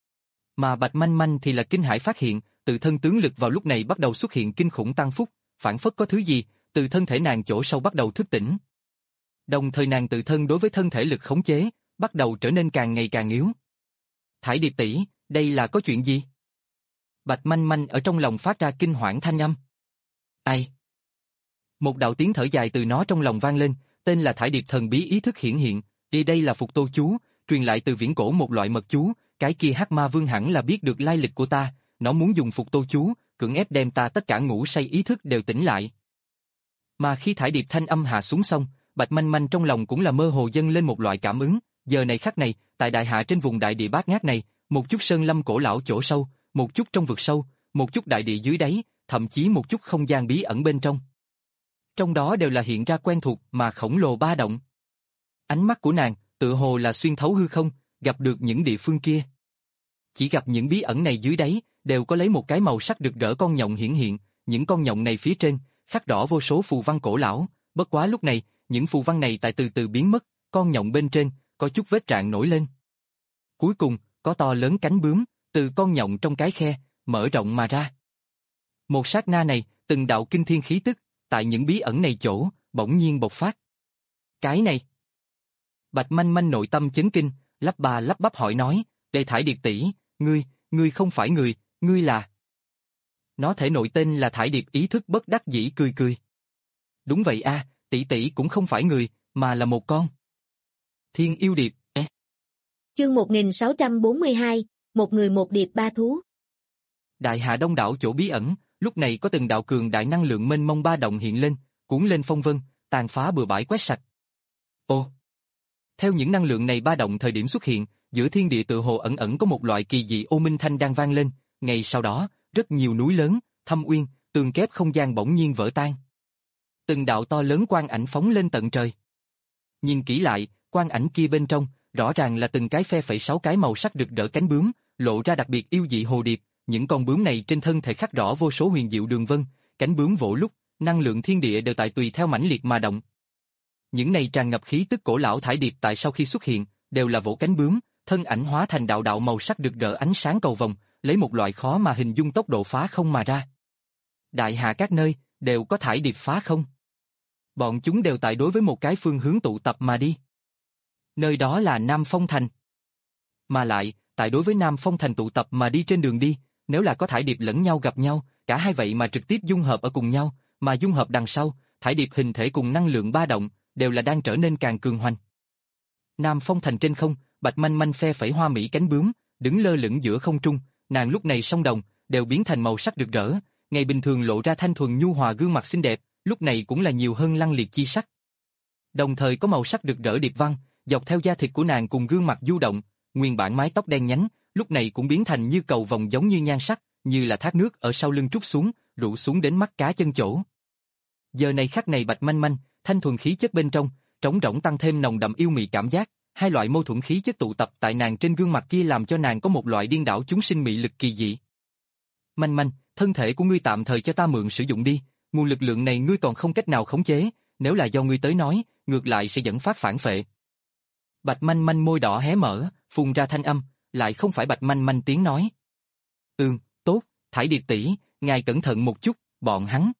Mà Bạch Manh Manh thì là kinh hãi phát hiện, tự thân tướng lực vào lúc này bắt đầu xuất hiện kinh khủng tăng phúc, phản phất có thứ gì, từ thân thể nàng chỗ sâu bắt đầu thức tỉnh. Đồng thời nàng tự thân đối với thân thể lực khống chế, bắt đầu trở nên càng ngày càng yếu. Thải Điệp tỷ, đây là có chuyện gì? Bạch Manh Manh ở trong lòng phát ra kinh hoảng thanh âm. Ai? Một đạo tiếng thở dài từ nó trong lòng vang lên, tên là Thải Điệp thần bí ý thức hiển hiện, đi đây là Phục Tô chú, truyền lại từ viễn cổ một loại mật chú, cái kia Hắc Ma Vương hẳn là biết được lai lịch của ta, nó muốn dùng Phục Tô chú, cưỡng ép đem ta tất cả ngủ say ý thức đều tỉnh lại. Mà khi Thải Điệp thanh âm hạ xuống xong, Bạch Manh Manh trong lòng cũng là mơ hồ dâng lên một loại cảm ứng, giờ này khắc này, tại đại hạ trên vùng đại địa bát ngát này, một chút sơn lâm cổ lão chỗ sâu, một chút trong vực sâu, một chút đại địa dưới đáy, thậm chí một chút không gian bí ẩn bên trong. Trong đó đều là hiện ra quen thuộc mà khổng lồ ba động. Ánh mắt của nàng, tựa hồ là xuyên thấu hư không, gặp được những địa phương kia. Chỉ gặp những bí ẩn này dưới đáy, đều có lấy một cái màu sắc rực rỡ con nhộng hiển hiện, những con nhộng này phía trên, khắc đỏ vô số phù văn cổ lão, bất quá lúc này, những phù văn này tại từ từ biến mất, con nhộng bên trên, có chút vết rạn nổi lên. Cuối cùng, có to lớn cánh bướm, từ con nhộng trong cái khe, mở rộng mà ra. Một sát na này, từng đạo kinh thiên khí tức, tại những bí ẩn này chỗ, bỗng nhiên bộc phát. Cái này. Bạch Manh Manh nội tâm chấn kinh, lắp ba lắp bắp hỏi nói, Lê Thải Điệp tỷ, ngươi, ngươi không phải người, ngươi là. Nó thể nội tên là Thải Điệp ý thức bất đắc dĩ cười cười. Đúng vậy a, tỷ tỷ cũng không phải người, mà là một con. Thiên yêu điệp, e. Chương một nghìn sáu trăm bốn mươi hai, một người một điệp ba thú. Đại hạ đông đảo chỗ bí ẩn, lúc này có từng đạo cường đại năng lượng mênh mông ba động hiện lên, cuốn lên phong vân, tàn phá bừa bãi quét sạch. Ô! Theo những năng lượng này ba động thời điểm xuất hiện, giữa thiên địa tự hồ ẩn ẩn có một loại kỳ dị ô minh thanh đang vang lên, ngay sau đó, rất nhiều núi lớn, thâm uyên, tường kép không gian bỗng nhiên vỡ tan. Từng đạo to lớn quang ảnh phóng lên tận trời. Nhìn kỹ lại, quang ảnh kia bên trong, rõ ràng là từng cái phe phẩy sáu cái màu sắc rực rỡ cánh bướm, lộ ra đặc biệt yêu dị hồ điệp, những con bướm này trên thân thể khắc rõ vô số huyền diệu đường vân, cánh bướm vỗ lúc, năng lượng thiên địa đều tại tùy theo mãnh liệt mà động. Những này tràn ngập khí tức cổ lão thải điệp tại sau khi xuất hiện, đều là vỗ cánh bướm, thân ảnh hóa thành đạo đạo màu sắc rực rỡ ánh sáng cầu vồng, lấy một loại khó mà hình dung tốc độ phá không mà ra. Đại hạ các nơi, đều có thải điệp phá không. Bọn chúng đều tại đối với một cái phương hướng tụ tập mà đi. Nơi đó là Nam Phong Thành. Mà lại, tại đối với Nam Phong Thành tụ tập mà đi trên đường đi, nếu là có thải điệp lẫn nhau gặp nhau, cả hai vậy mà trực tiếp dung hợp ở cùng nhau, mà dung hợp đằng sau, thải điệp hình thể cùng năng lượng ba động, đều là đang trở nên càng cường hoành. Nam Phong Thành trên không, Bạch Manh Manh phe phẩy hoa mỹ cánh bướm, đứng lơ lửng giữa không trung, nàng lúc này song đồng, đều biến thành màu sắc rực rỡ, ngày bình thường lộ ra thanh thuần nhu hòa gương mặt xinh đẹp, lúc này cũng là nhiều hơn lăng liệt chi sắc. Đồng thời có màu sắc rực rỡ điệp văn, dọc theo da thịt của nàng cùng gương mặt du động, nguyên bản mái tóc đen nhánh, lúc này cũng biến thành như cầu vồng giống như nhan sắc, như là thác nước ở sau lưng trút xuống, rủ xuống đến mắt cá chân chỗ. Giờ này khắc này Bạch Manh Manh, thanh thuần khí chất bên trong, trống rỗng tăng thêm nồng đậm yêu mị cảm giác, hai loại mâu thuẫn khí chất tụ tập tại nàng trên gương mặt kia làm cho nàng có một loại điên đảo chúng sinh mị lực kỳ dị. Manh Manh, thân thể của ngươi tạm thời cho ta mượn sử dụng đi, nguồn lực lượng này ngươi còn không cách nào khống chế, nếu là do ngươi tới nói, ngược lại sẽ dẫn phát phản phệ. Bạch Manh Manh môi đỏ hé mở, phun ra thanh âm, lại không phải Bạch Manh Manh tiếng nói. Ừm, tốt, Thải Điệp tỷ, ngài cẩn thận một chút, bọn hắn.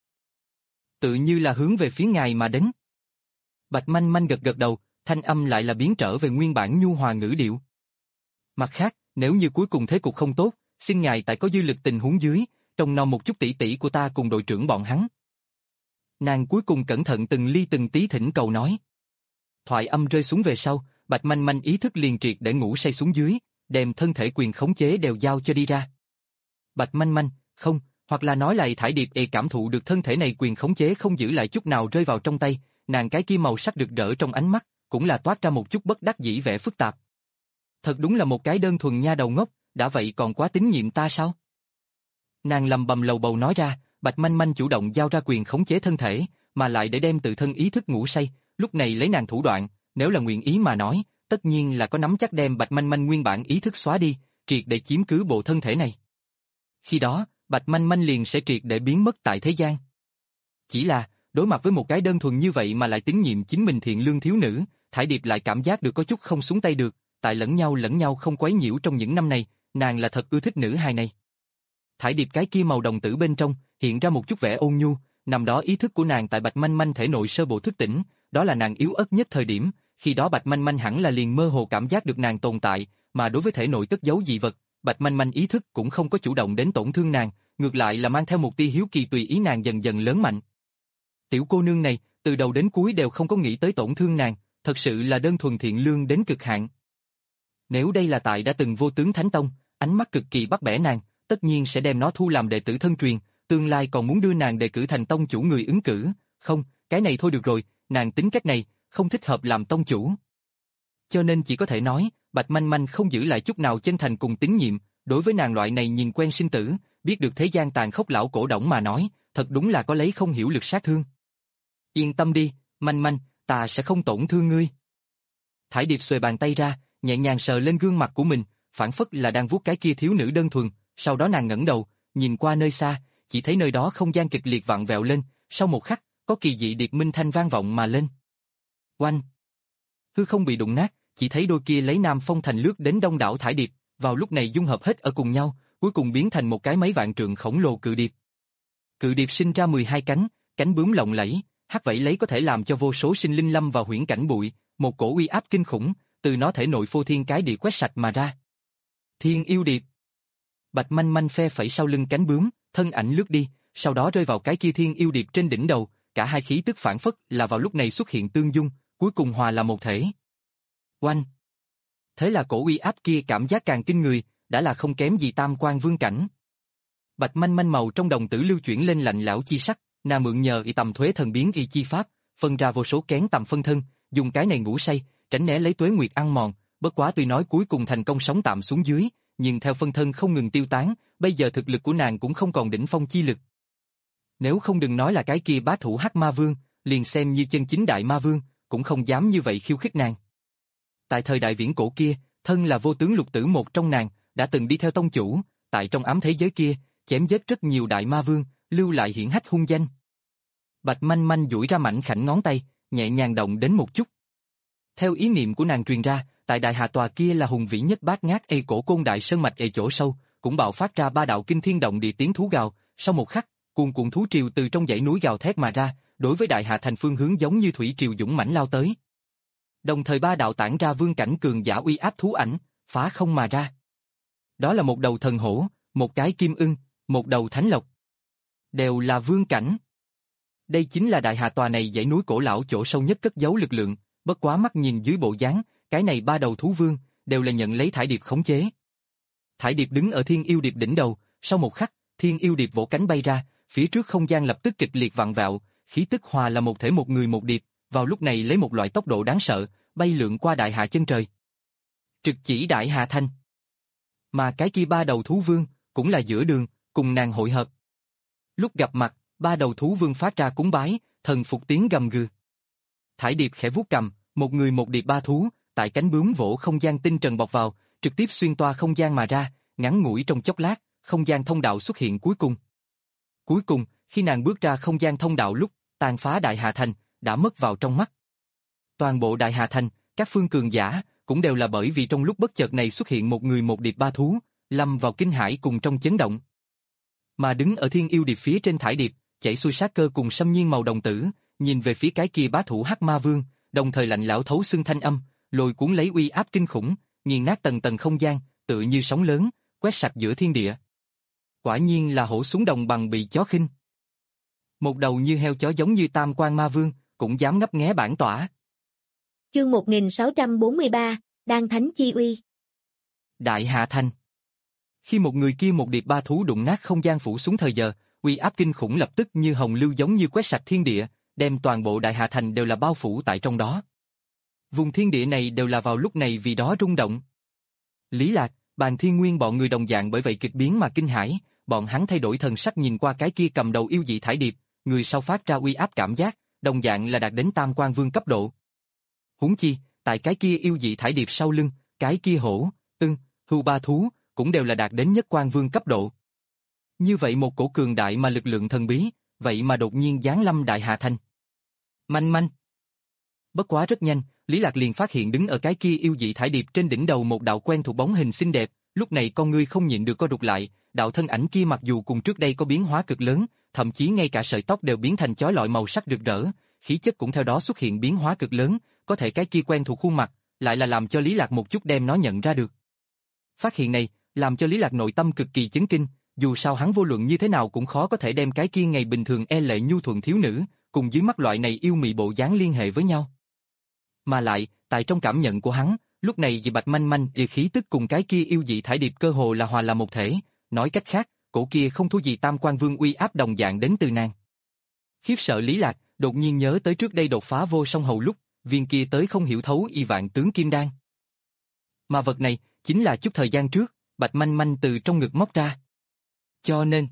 Tự như là hướng về phía ngài mà đến. Bạch Manh Manh gật gật đầu, thanh âm lại là biến trở về nguyên bản nhu hòa ngữ điệu. Mặt khác, nếu như cuối cùng thế cục không tốt, xin ngài tại có dư lực tình huống dưới, trông nom một chút tỷ tỷ của ta cùng đội trưởng bọn hắn. Nàng cuối cùng cẩn thận từng ly từng tí thỉnh cầu nói. Thoại âm rơi xuống về sau, Bạch Manh Manh ý thức liền triệt để ngủ say xuống dưới, đem thân thể quyền khống chế đều giao cho đi ra. Bạch Manh Manh, không, hoặc là nói lại Thải Điệp e cảm thụ được thân thể này quyền khống chế không giữ lại chút nào rơi vào trong tay, nàng cái kia màu sắc rực rỡ trong ánh mắt, cũng là toát ra một chút bất đắc dĩ vẻ phức tạp. Thật đúng là một cái đơn thuần nha đầu ngốc, đã vậy còn quá tín nhiệm ta sao? Nàng lầm bầm lầu bầu nói ra, Bạch Manh Manh chủ động giao ra quyền khống chế thân thể, mà lại để đem tự thân ý thức ngủ say, lúc này lấy nàng thủ đoạn, nếu là nguyện ý mà nói, tất nhiên là có nắm chắc đem Bạch Manh Manh nguyên bản ý thức xóa đi, triệt để chiếm cứ bộ thân thể này. Khi đó, Bạch Manh Manh liền sẽ triệt để biến mất tại thế gian. Chỉ là, đối mặt với một cái đơn thuần như vậy mà lại tín nhiệm chính mình thiện lương thiếu nữ, Thải Điệp lại cảm giác được có chút không xuống tay được, tại lẫn nhau lẫn nhau không quấy nhiễu trong những năm này, nàng là thật ưa thích nữ hài này. Thải Điệp cái kia màu đồng tử bên trong, hiện ra một chút vẻ ôn nhu, nằm đó ý thức của nàng tại Bạch Manh Manh thể nội sơ bộ thức tỉnh, đó là nàng yếu ớt nhất thời điểm, khi đó Bạch Manh Manh hẳn là liền mơ hồ cảm giác được nàng tồn tại, mà đối với thể nội cất giấu dị vật, Bạch Manh Manh ý thức cũng không có chủ động đến tổn thương nàng, ngược lại là mang theo một tia hiếu kỳ tùy ý nàng dần dần lớn mạnh. Tiểu cô nương này, từ đầu đến cuối đều không có nghĩ tới tổn thương nàng, thật sự là đơn thuần thiện lương đến cực hạn. Nếu đây là tại đã từng vô tướng thánh tông, ánh mắt cực kỳ bắt bẻ nàng, tất nhiên sẽ đem nó thu làm đệ tử thân truyền, tương lai còn muốn đưa nàng đề cử thành tông chủ người ứng cử, không, cái này thôi được rồi, nàng tính cách này, không thích hợp làm tông chủ. Cho nên chỉ có thể nói, Bạch Manh Manh không giữ lại chút nào chân thành cùng tín nhiệm, đối với nàng loại này nhìn quen sinh tử, biết được thế gian tàn khốc lão cổ đổng mà nói, thật đúng là có lấy không hiểu lực sát thương. Yên tâm đi, Manh Manh, ta sẽ không tổn thương ngươi. Thải Điệp xuề bàn tay ra, nhẹ nhàng sờ lên gương mặt của mình, phảng phất là đang vuốt cái kia thiếu nữ đơn thuần, sau đó nàng ngẩng đầu, nhìn qua nơi xa, chỉ thấy nơi đó không gian kịch liệt vặn vẹo lên, sau một khắc, có kỳ dị điệp minh thanh vang vọng mà lên. Oanh! Hư không bị đụng nát, chỉ thấy đôi kia lấy Nam Phong Thành lướt đến đông đảo thải điệp, vào lúc này dung hợp hết ở cùng nhau, cuối cùng biến thành một cái mấy vạn trượng khổng lồ cự điệp. Cự điệp sinh ra mười hai cánh, cánh bướm lộng lẫy, hắc vảy lấy có thể làm cho vô số sinh linh lâm vào huyễn cảnh bụi, một cổ uy áp kinh khủng, từ nó thể nội phô thiên cái địa quét sạch mà ra. Thiên yêu điệp. Bạch Manh Manh phe phẩy sau lưng cánh bướm, thân ảnh lướt đi, sau đó rơi vào cái kia thiên yêu điệp trên đỉnh đầu, cả hai khí tức phản phất là vào lúc này xuất hiện tương dung, cuối cùng hòa là một thể. Oanh! Thế là cổ uy áp kia cảm giác càng kinh người, đã là không kém gì tam quan vương cảnh. Bạch Manh Manh màu trong đồng tử lưu chuyển lên lạnh lẽo chi sắc, nàng mượn nhờ y tầm thuế thần biến y chi pháp, phân ra vô số kén tầm phân thân, dùng cái này ngủ say, tránh né lấy tuế nguyệt ăn mòn, bất quá tuy nói cuối cùng thành công sống tạm xuống dưới, nhưng theo phân thân không ngừng tiêu tán, bây giờ thực lực của nàng cũng không còn đỉnh phong chi lực. Nếu không đừng nói là cái kia bá thủ Hắc Ma Vương, liền xem như chân chính đại ma vương, cũng không dám như vậy khiêu khích nàng. Tại thời đại viễn cổ kia, thân là vô tướng lục tử một trong nàng, đã từng đi theo tông chủ, tại trong ám thế giới kia, chém giết rất nhiều đại ma vương, lưu lại hiển hách hung danh. Bạch Manh Manh duỗi ra mảnh khảnh ngón tay, nhẹ nhàng động đến một chút. Theo ý niệm của nàng truyền ra, tại đại hà tòa kia là hùng vĩ nhất bát ngát ê cổ côn đại sơn mạch ê chỗ sâu, cũng bạo phát ra ba đạo kinh thiên động địa tiếng thú gào, sau một khắc, cuồn cuộn thú triều từ trong dãy núi gào thét mà ra, đối với đại hà thành phương hướng giống như thủy triều dũng mãnh lao tới. Đồng thời ba đạo tản ra vương cảnh cường giả uy áp thú ảnh, phá không mà ra. Đó là một đầu thần hổ, một cái kim ưng, một đầu thánh lộc. Đều là vương cảnh. Đây chính là đại hà tòa này dãy núi cổ lão chỗ sâu nhất cất giấu lực lượng, bất quá mắt nhìn dưới bộ dáng, cái này ba đầu thú vương, đều là nhận lấy thải điệp khống chế. Thải điệp đứng ở thiên yêu điệp đỉnh đầu, sau một khắc, thiên yêu điệp vỗ cánh bay ra, phía trước không gian lập tức kịch liệt vặn vẹo, khí tức hòa là một thể một người một điệp, vào lúc này lấy một loại tốc độ đáng sợ, bay lượn qua đại hạ chân trời. Trực chỉ đại hà thanh. Mà cái kia ba đầu thú vương, cũng là giữa đường, cùng nàng hội hợp. Lúc gặp mặt, ba đầu thú vương phát ra cúng bái, thần phục tiếng gầm gừ. Thải điệp khẽ vuốt cầm, một người một điệp ba thú, tại cánh bướm vỗ không gian tinh trần bọc vào, trực tiếp xuyên toa không gian mà ra, ngắn ngủi trong chốc lát, không gian thông đạo xuất hiện cuối cùng. Cuối cùng, khi nàng bước ra không gian thông đạo lúc, tàn phá đại hà thành, đã mất vào trong mắt. Toàn bộ đại hà thành, các phương cường giả, cũng đều là bởi vì trong lúc bất chợt này xuất hiện một người một điệp ba thú, lâm vào kinh hãi cùng trong chấn động. Mà đứng ở thiên yêu điệp phía trên thải điệp, chảy xuôi sát cơ cùng xâm nhiên màu đồng tử, nhìn về phía cái kia bá thủ Hắc Ma Vương, đồng thời lạnh lẽo thấu xương thanh âm, lôi cuốn lấy uy áp kinh khủng, nghiền nát tầng tầng không gian, tựa như sóng lớn, quét sạch giữa thiên địa. Quả nhiên là hổ xuống đồng bằng bị chó khinh. Một đầu như heo chó giống như Tam Quan Ma Vương, cũng dám ngấp nghé bản tỏa. Chương một nghìn sáu trăm bốn mươi ba, Đan Thánh Chi Uy. Đại Hạ Thành. Khi một người kia một điệp ba thú đụng nát không gian phủ xuống thời giờ, uy áp kinh khủng lập tức như hồng lưu giống như quét sạch thiên địa, đem toàn bộ Đại Hà Thành đều là bao phủ tại trong đó. Vùng thiên địa này đều là vào lúc này vì đó rung động. Lý Lạc, Bàn Thiên Nguyên bọn người đồng dạng bởi vậy kịch biến mà kinh hãi, bọn hắn thay đổi thần sắc nhìn qua cái kia cầm đầu yêu dị thải điệp, người sau phát ra uy áp cảm giác, đồng dạng là đạt đến Tam Quan Vương cấp độ. Huống chi, tại cái kia yêu dị thải điệp sau lưng, cái kia hổ, ưng, hưu ba thú, cũng đều là đạt đến Nhất Quan Vương cấp độ. Như vậy một cổ cường đại mà lực lượng thần bí, vậy mà đột nhiên giáng lâm Đại Hà Thành. Manh manh. Bất quá rất nhanh, Lý Lạc liền phát hiện đứng ở cái kia yêu dị thải điệp trên đỉnh đầu một đạo quen thuộc bóng hình xinh đẹp, lúc này con ngươi không nhịn được co rụt lại, đạo thân ảnh kia mặc dù cùng trước đây có biến hóa cực lớn, thậm chí ngay cả sợi tóc đều biến thành chói lọi màu sắc rực rỡ, khí chất cũng theo đó xuất hiện biến hóa cực lớn, có thể cái kia quen thuộc khuôn mặt, lại là làm cho Lý Lạc một chút đem nó nhận ra được. Phát hiện này, làm cho Lý Lạc nội tâm cực kỳ chấn kinh, dù sao hắn vô luận như thế nào cũng khó có thể đem cái kia ngày bình thường e lệ nhu thuận thiếu nữ, cùng dưới mắt loại này yêu mị bộ dáng liên hệ với nhau. Mà lại, tại trong cảm nhận của hắn, lúc này vì Bạch Manh Manh địa khí tức cùng cái kia yêu dị thải điệp cơ hồ là hòa làm một thể, nói cách khác, cổ kia không thua gì Tam Quan Vương uy áp đồng dạng đến từ nàng. Khiếp sợ Lý Lạc, đột nhiên nhớ tới trước đây đột phá vô song hầu lúc, viên kia tới không hiểu thấu y vạn tướng kim đan. Mà vật này, chính là chút thời gian trước, Bạch Manh Manh từ trong ngực móc ra. Cho nên,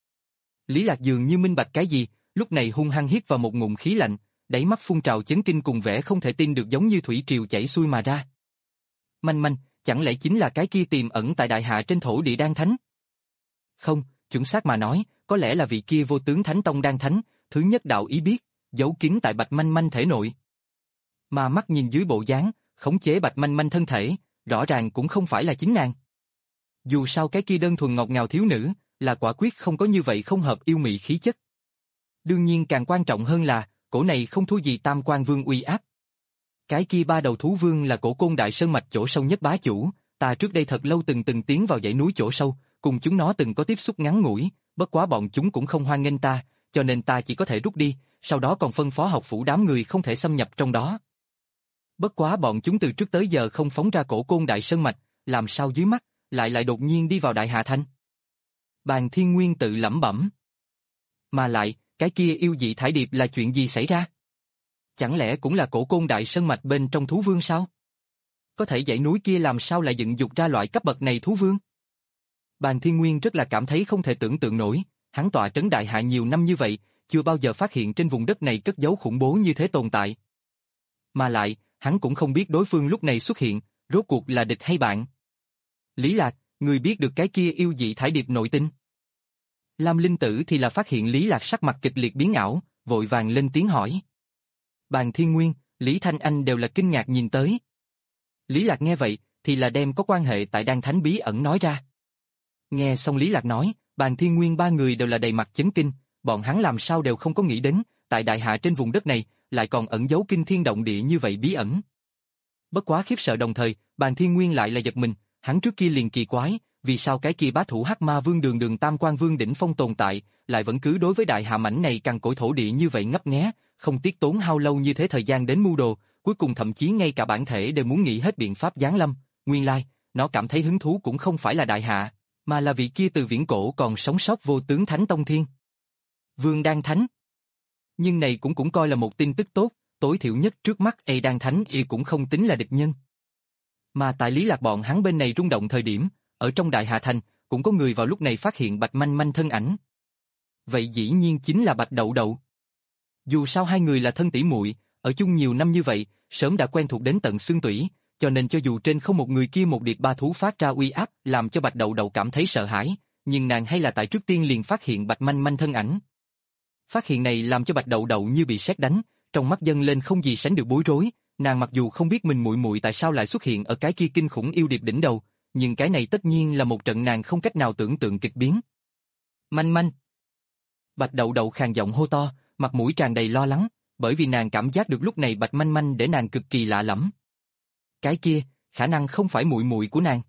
Lý Lạc dường như minh bạch cái gì, lúc này hung hăng hít vào một ngụm khí lạnh, đáy mắt phun trào chấn kinh cùng vẻ không thể tin được giống như thủy triều chảy xuôi mà ra. Manh Manh, chẳng lẽ chính là cái kia tiềm ẩn tại đại hạ trên thổ địa đan thánh? Không, chuẩn xác mà nói, có lẽ là vị kia vô tướng thánh tông đan thánh, thứ nhất đạo ý biết, giấu kín tại Bạch Manh Manh thể nội. Mà mắt nhìn dưới bộ dáng, khống chế Bạch Manh Manh thân thể, rõ ràng cũng không phải là chính nàng. Dù sao cái kia đơn thuần ngọt ngào thiếu nữ, là quả quyết không có như vậy không hợp yêu mị khí chất. Đương nhiên càng quan trọng hơn là, cổ này không thua gì Tam Quan Vương uy áp. Cái kia ba đầu thú vương là cổ Côn Đại Sơn mạch chỗ sâu nhất bá chủ, ta trước đây thật lâu từng từng tiến vào dãy núi chỗ sâu, cùng chúng nó từng có tiếp xúc ngắn ngủi, bất quá bọn chúng cũng không hoan nghênh ta, cho nên ta chỉ có thể rút đi, sau đó còn phân phó học phủ đám người không thể xâm nhập trong đó. Bất quá bọn chúng từ trước tới giờ không phóng ra cổ Côn Đại Sơn mạch, làm sao dưới mắt, lại lại đột nhiên đi vào Đại Hà Thành. Bàn Thiên Nguyên tự lẩm bẩm. Mà lại, cái kia yêu dị thải điệp là chuyện gì xảy ra? Chẳng lẽ cũng là cổ Côn Đại Sơn mạch bên trong thú vương sao? Có thể dãy núi kia làm sao lại dựng dục ra loại cấp bậc này thú vương? Bàn Thiên Nguyên rất là cảm thấy không thể tưởng tượng nổi, hắn tọa trấn đại hạ nhiều năm như vậy, chưa bao giờ phát hiện trên vùng đất này cất giấu khủng bố như thế tồn tại. Mà lại, hắn cũng không biết đối phương lúc này xuất hiện, rốt cuộc là địch hay bạn. Lý Lạc, người biết được cái kia yêu dị thải điệp nội tình. Lam Linh Tử thì là phát hiện Lý Lạc sắc mặt kịch liệt biến ảo, vội vàng lên tiếng hỏi. Bàn Thiên Nguyên, Lý Thanh Anh đều là kinh ngạc nhìn tới. Lý Lạc nghe vậy, thì là đem có quan hệ tại Đan Thánh bí ẩn nói ra. Nghe xong Lý Lạc nói, Bàn Thiên Nguyên ba người đều là đầy mặt chấn kinh, bọn hắn làm sao đều không có nghĩ đến, tại đại hạ trên vùng đất này, lại còn ẩn giấu kinh thiên động địa như vậy bí ẩn. Bất quá khiếp sợ đồng thời, Bàn Thiên Nguyên lại là giật mình, hắn trước kia liền kỳ quái, vì sao cái kia bá thủ Hắc Ma Vương đường đường Tam Quan Vương đỉnh phong tồn tại, lại vẫn cứ đối với đại hạ mảnh này cằn cỗi thổ địa như vậy ngấp nghé, không tiếc tốn hao lâu như thế thời gian đến mưu đồ, cuối cùng thậm chí ngay cả bản thể đều muốn nghĩ hết biện pháp giáng lâm, nguyên lai, nó cảm thấy hứng thú cũng không phải là đại hạ, mà là vị kia từ viễn cổ còn sống sót vô tướng Thánh Tông Thiên Vương Đan Thánh. Nhưng này cũng cũng coi là một tin tức tốt, tối thiểu nhất trước mắt A Đan Thánh y cũng không tính là địch nhân. Mà tại Lý Lạc bọn hắn bên này rung động thời điểm, ở trong Đại Hà Thành, cũng có người vào lúc này phát hiện Bạch Manh Manh thân ảnh. Vậy dĩ nhiên chính là Bạch Đậu Đậu. Dù sao hai người là thân tỷ muội, ở chung nhiều năm như vậy, sớm đã quen thuộc đến tận xương tủy, cho nên cho dù trên không một người kia một điệp ba thú phát ra uy áp làm cho Bạch Đậu Đậu cảm thấy sợ hãi, nhưng nàng hay là tại trước tiên liền phát hiện Bạch Manh Manh thân ảnh. Phát hiện này làm cho Bạch Đậu Đậu như bị sét đánh, trong mắt dâng lên không gì sánh được bối rối, nàng mặc dù không biết mình muội muội tại sao lại xuất hiện ở cái kia kinh khủng yêu điệp đỉnh đầu, nhưng cái này tất nhiên là một trận nàng không cách nào tưởng tượng kịch biến. Manh Manh. Bạch Đậu Đậu khàn giọng hô to, mặt mũi tràn đầy lo lắng, bởi vì nàng cảm giác được lúc này Bạch Manh Manh để nàng cực kỳ lạ lẫm. Cái kia, khả năng không phải muội muội của nàng.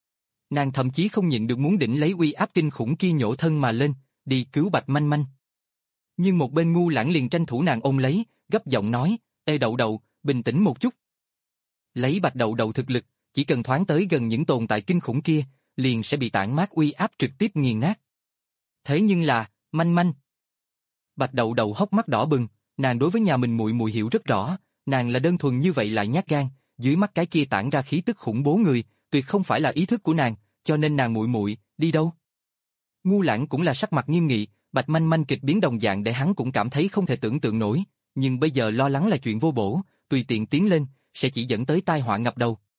Nàng thậm chí không nhịn được muốn đỉnh lấy uy áp kinh khủng kia nhổ thân mà lên, đi cứu Bạch Manh Manh. Nhưng một bên ngu lãng liền tranh thủ nàng ôm lấy, gấp giọng nói, ê Đậu Đậu, bình tĩnh một chút. Lấy Bạch Đậu Đậu thực lực, chỉ cần thoáng tới gần những tồn tại kinh khủng kia, liền sẽ bị tản mát uy áp trực tiếp nghiền nát. Thế nhưng là, Manh Manh. Bạch Đậu Đậu hốc mắt đỏ bừng, nàng đối với nhà mình muội muội hiểu rất rõ, nàng là đơn thuần như vậy lại nhát gan, dưới mắt cái kia tản ra khí tức khủng bố người, tuyệt không phải là ý thức của nàng, cho nên nàng muội muội đi đâu? Ngu lãng cũng là sắc mặt nghiêm nghị, Bạch Manh Manh kịch biến đồng dạng để hắn cũng cảm thấy không thể tưởng tượng nổi, nhưng bây giờ lo lắng là chuyện vô bổ, tùy tiện tiến lên, sẽ chỉ dẫn tới tai họa ngập đầu.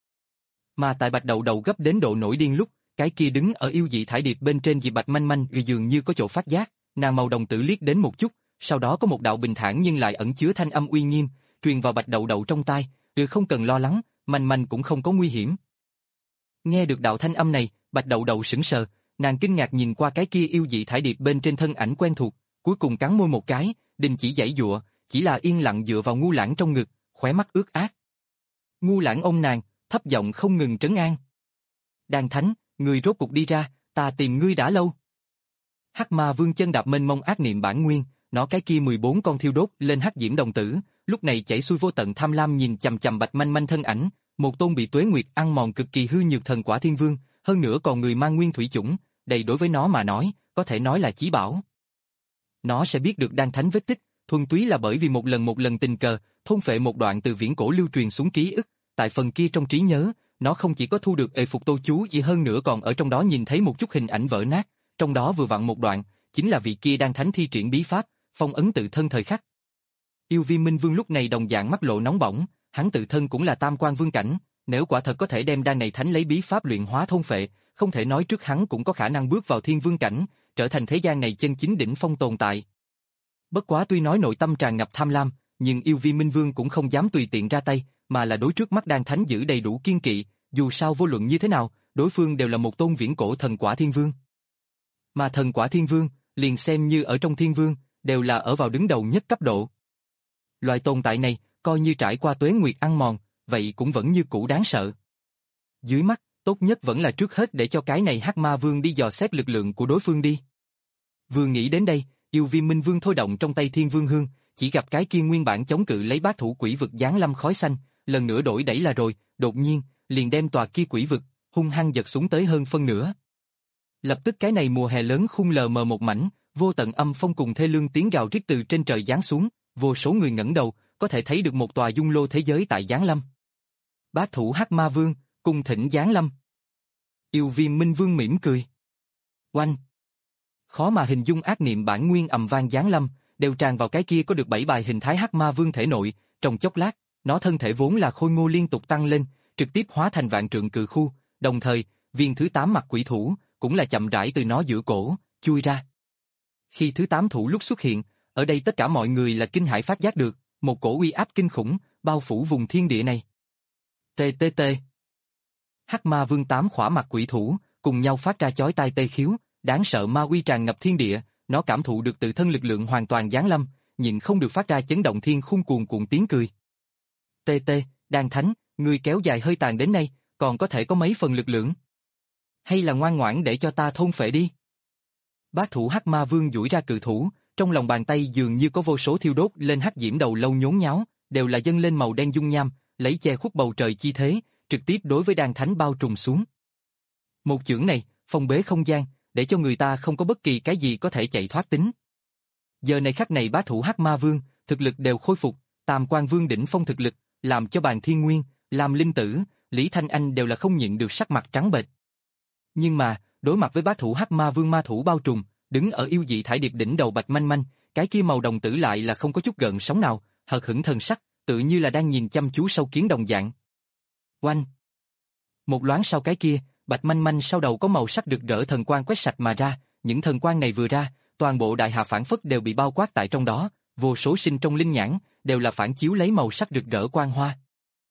Mà tại Bạch Đậu Đậu gấp đến độ nổi điên lúc, cái kia đứng ở yêu dị thải điệp bên trên vì Bạch Manh Manh dường như có chỗ phát giác, Nàng màu đồng tử liếc đến một chút, sau đó có một đạo bình thản nhưng lại ẩn chứa thanh âm uy nghiêm, truyền vào Bạch Đậu Đậu trong tai, "Ừ, không cần lo lắng, manh manh cũng không có nguy hiểm." Nghe được đạo thanh âm này, Bạch Đậu Đậu sững sờ, nàng kinh ngạc nhìn qua cái kia yêu dị thải điệp bên trên thân ảnh quen thuộc, cuối cùng cắn môi một cái, đình chỉ giãy giụa, chỉ là yên lặng dựa vào Ngu Lãng trong ngực, khóe mắt ướt át. Ngu Lãng ôm nàng, thấp giọng không ngừng trấn an. "Đan Thánh, ngươi rốt cục đi ra, ta tìm ngươi đã lâu." Hắc Ma Vương chân đạp mênh mông ác niệm bản nguyên, nó cái kia mười bốn con thiêu đốt lên hắc diễm đồng tử, lúc này chảy xuôi vô tận tham lam nhìn chằm chằm Bạch Manh Manh thân ảnh, một tôn bị tuế nguyệt ăn mòn cực kỳ hư nhược thần quả thiên vương, hơn nữa còn người mang nguyên thủy chủng, đây đối với nó mà nói, có thể nói là chí bảo. Nó sẽ biết được Đan Thánh vết tích, thuần túy là bởi vì một lần một lần tình cờ, thôn phệ một đoạn từ viễn cổ lưu truyền xuống ký ức, tại phần kia trong trí nhớ, nó không chỉ có thu được ệ phục tô chú gì hơn nữa còn ở trong đó nhìn thấy một chút hình ảnh vỡ nát, trong đó vừa vặn một đoạn, chính là vị kia Đan Thánh thi triển bí pháp, phong ấn tự thân thời khắc. Yêu Vi Minh Vương lúc này đồng dạng mắt lộ nóng bỏng, hắn tự thân cũng là tam quan vương cảnh, nếu quả thật có thể đem đan này thánh lấy bí pháp luyện hóa thôn phệ, không thể nói trước hắn cũng có khả năng bước vào thiên vương cảnh, trở thành thế gian này chân chính đỉnh phong tồn tại. Bất quá tuy nói nội tâm tràn ngập tham lam, nhưng Yêu Vi Minh Vương cũng không dám tùy tiện ra tay, mà là đối trước mắt đan thánh giữ đầy đủ kiên kỵ, dù sao vô luận như thế nào, đối phương đều là một tôn viễn cổ thần quả thiên vương. Mà thần quả thiên vương, liền xem như ở trong thiên vương, đều là ở vào đứng đầu nhất cấp độ. Loại tồn tại này, coi như trải qua tuế nguyệt ăn mòn, vậy cũng vẫn như cũ đáng sợ. Dưới mắt, tốt nhất vẫn là trước hết để cho cái này Hắc Ma Vương đi dò xét lực lượng của đối phương đi. Vừa nghĩ đến đây, Yêu Vi Minh Vương thôi động trong tay Thiên Vương Hương, chỉ gặp cái kia nguyên bản chống cự lấy bát thủ quỷ vực giáng lâm khói xanh, lần nữa đổi đẩy là rồi, đột nhiên, liền đem tòa kia quỷ vực, hung hăng giật xuống tới hơn phân nửa. Lập tức cái này mùa hè lớn khung lờ mờ một mảnh, vô tận âm phong cùng thê lương tiếng gào rít từ trên trời giáng xuống, vô số người ngẩng đầu, có thể thấy được một tòa dung lô thế giới tại giáng lâm. Bát thủ Hắc Ma Vương, cung thỉnh giáng lâm. Yêu Vi Minh Vương mỉm cười. Oanh! Khó mà hình dung ác niệm bản nguyên ầm vang giáng lâm, đều tràn vào cái kia có được bảy bài hình thái Hắc Ma Vương thể nội, trong chốc lát, nó thân thể vốn là khôi ngô liên tục tăng lên, trực tiếp hóa thành vạn trượng cự khu, đồng thời, viên thứ tám mặt quỷ thủ, cũng là chậm rãi từ nó giữa cổ, chui ra. Khi thứ tám thủ lúc xuất hiện, ở đây tất cả mọi người là kinh hãi phát giác được, một cổ uy áp kinh khủng, bao phủ vùng thiên địa này. Tê tê tê. Hắc Ma Vương tám khỏa mặt quỷ thủ, cùng nhau phát ra chói tai tê khiếu, đáng sợ ma uy tràn ngập thiên địa, nó cảm thụ được tự thân lực lượng hoàn toàn giáng lâm, nhịn không được phát ra chấn động thiên khung cuồn cuộn tiếng cười. Tê tê, Đan Thánh, ngươi kéo dài hơi tàn đến nay, còn có thể có mấy phần lực lượng? Hay là ngoan ngoãn để cho ta thôn phệ đi? Bát thủ Hắc Ma Vương duỗi ra cự thủ, trong lòng bàn tay dường như có vô số thiêu đốt lên hắc diễm đầu lâu nhốn nháo, đều là dâng lên màu đen dung nham, lấy che khuất bầu trời chi thế, trực tiếp đối với Đan Thánh bao trùm xuống. Một chưởng này, phong bế không gian, để cho người ta không có bất kỳ cái gì có thể chạy thoát tính. Giờ này khắc này bát thủ Hắc Ma Vương, thực lực đều khôi phục, Tam Quan Vương đỉnh phong thực lực, làm cho Bàn Thiên Nguyên, làm Linh Tử, Lý Thanh Anh đều là không nhịn được sắc mặt trắng bệch. Nhưng mà, đối mặt với bát thủ Hắc Ma Vương ma thủ bao trùm, đứng ở yêu dị thải điệp đỉnh đầu Bạch Manh Manh, cái kia màu đồng tử lại là không có chút gợn sóng nào, hờ hững thần sắc, tự như là đang nhìn chăm chú sâu kiến đồng dạng. Oanh! Một loáng sau cái kia, Bạch Manh Manh sau đầu có màu sắc rực rỡ thần quang quét sạch mà ra, những thần quang này vừa ra, toàn bộ đại hà phản phất đều bị bao quát tại trong đó, vô số sinh trong linh nhãn, đều là phản chiếu lấy màu sắc rực rỡ quang hoa.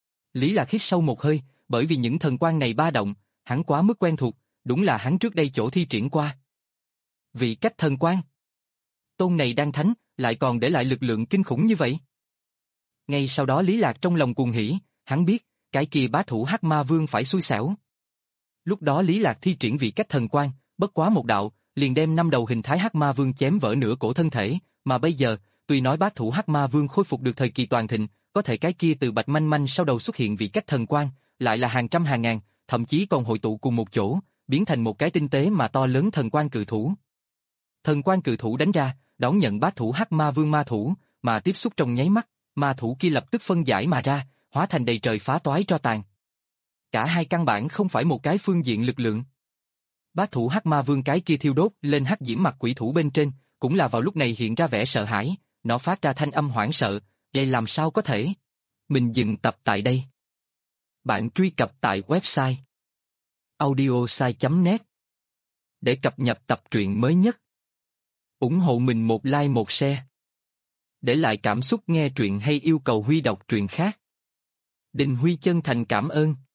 Lý Lạc hít sâu một hơi, bởi vì những thần quang này ba động, hắn quá mức quen thuộc, đúng là hắn trước đây chỗ thi triển qua. Vị cách thần quang. Tôn này Đan Thánh, lại còn để lại lực lượng kinh khủng như vậy. Ngay sau đó Lý Lạc trong lòng cuồng hỉ, hắn biết, cái kia bá thủ Hắc Ma Vương phải xui xẻo. Lúc đó Lý Lạc thi triển vị cách thần quang, bất quá một đạo, liền đem năm đầu hình thái Hắc Ma Vương chém vỡ nửa cổ thân thể, mà bây giờ, tuy nói bá thủ Hắc Ma Vương khôi phục được thời kỳ toàn thịnh, có thể cái kia từ Bạch Manh Manh sau đầu xuất hiện vị cách thần quang, lại là hàng trăm hàng ngàn, thậm chí còn hội tụ cùng một chỗ, biến thành một cái tinh tế mà to lớn thần quang cự thủ. Thần quang cự thủ đánh ra, đón nhận bát thủ Hắc Ma Vương ma thủ, mà tiếp xúc trong nháy mắt, ma thủ kia lập tức phân giải mà ra, hóa thành đầy trời phá toái tro tàn. Cả hai căn bản không phải một cái phương diện lực lượng. Bát thủ Hắc Ma Vương cái kia thiêu đốt lên hắc diễm mặt quỷ thủ bên trên, cũng là vào lúc này hiện ra vẻ sợ hãi, nó phát ra thanh âm hoảng sợ, đây làm sao có thể? Mình dừng tập tại đây. Bạn truy cập tại website audiosai chấm net để cập nhật tập truyện mới nhất. ủng hộ mình một like một share. Để lại cảm xúc nghe truyện hay yêu cầu Huy đọc truyện khác. Đình Huy chân thành cảm ơn.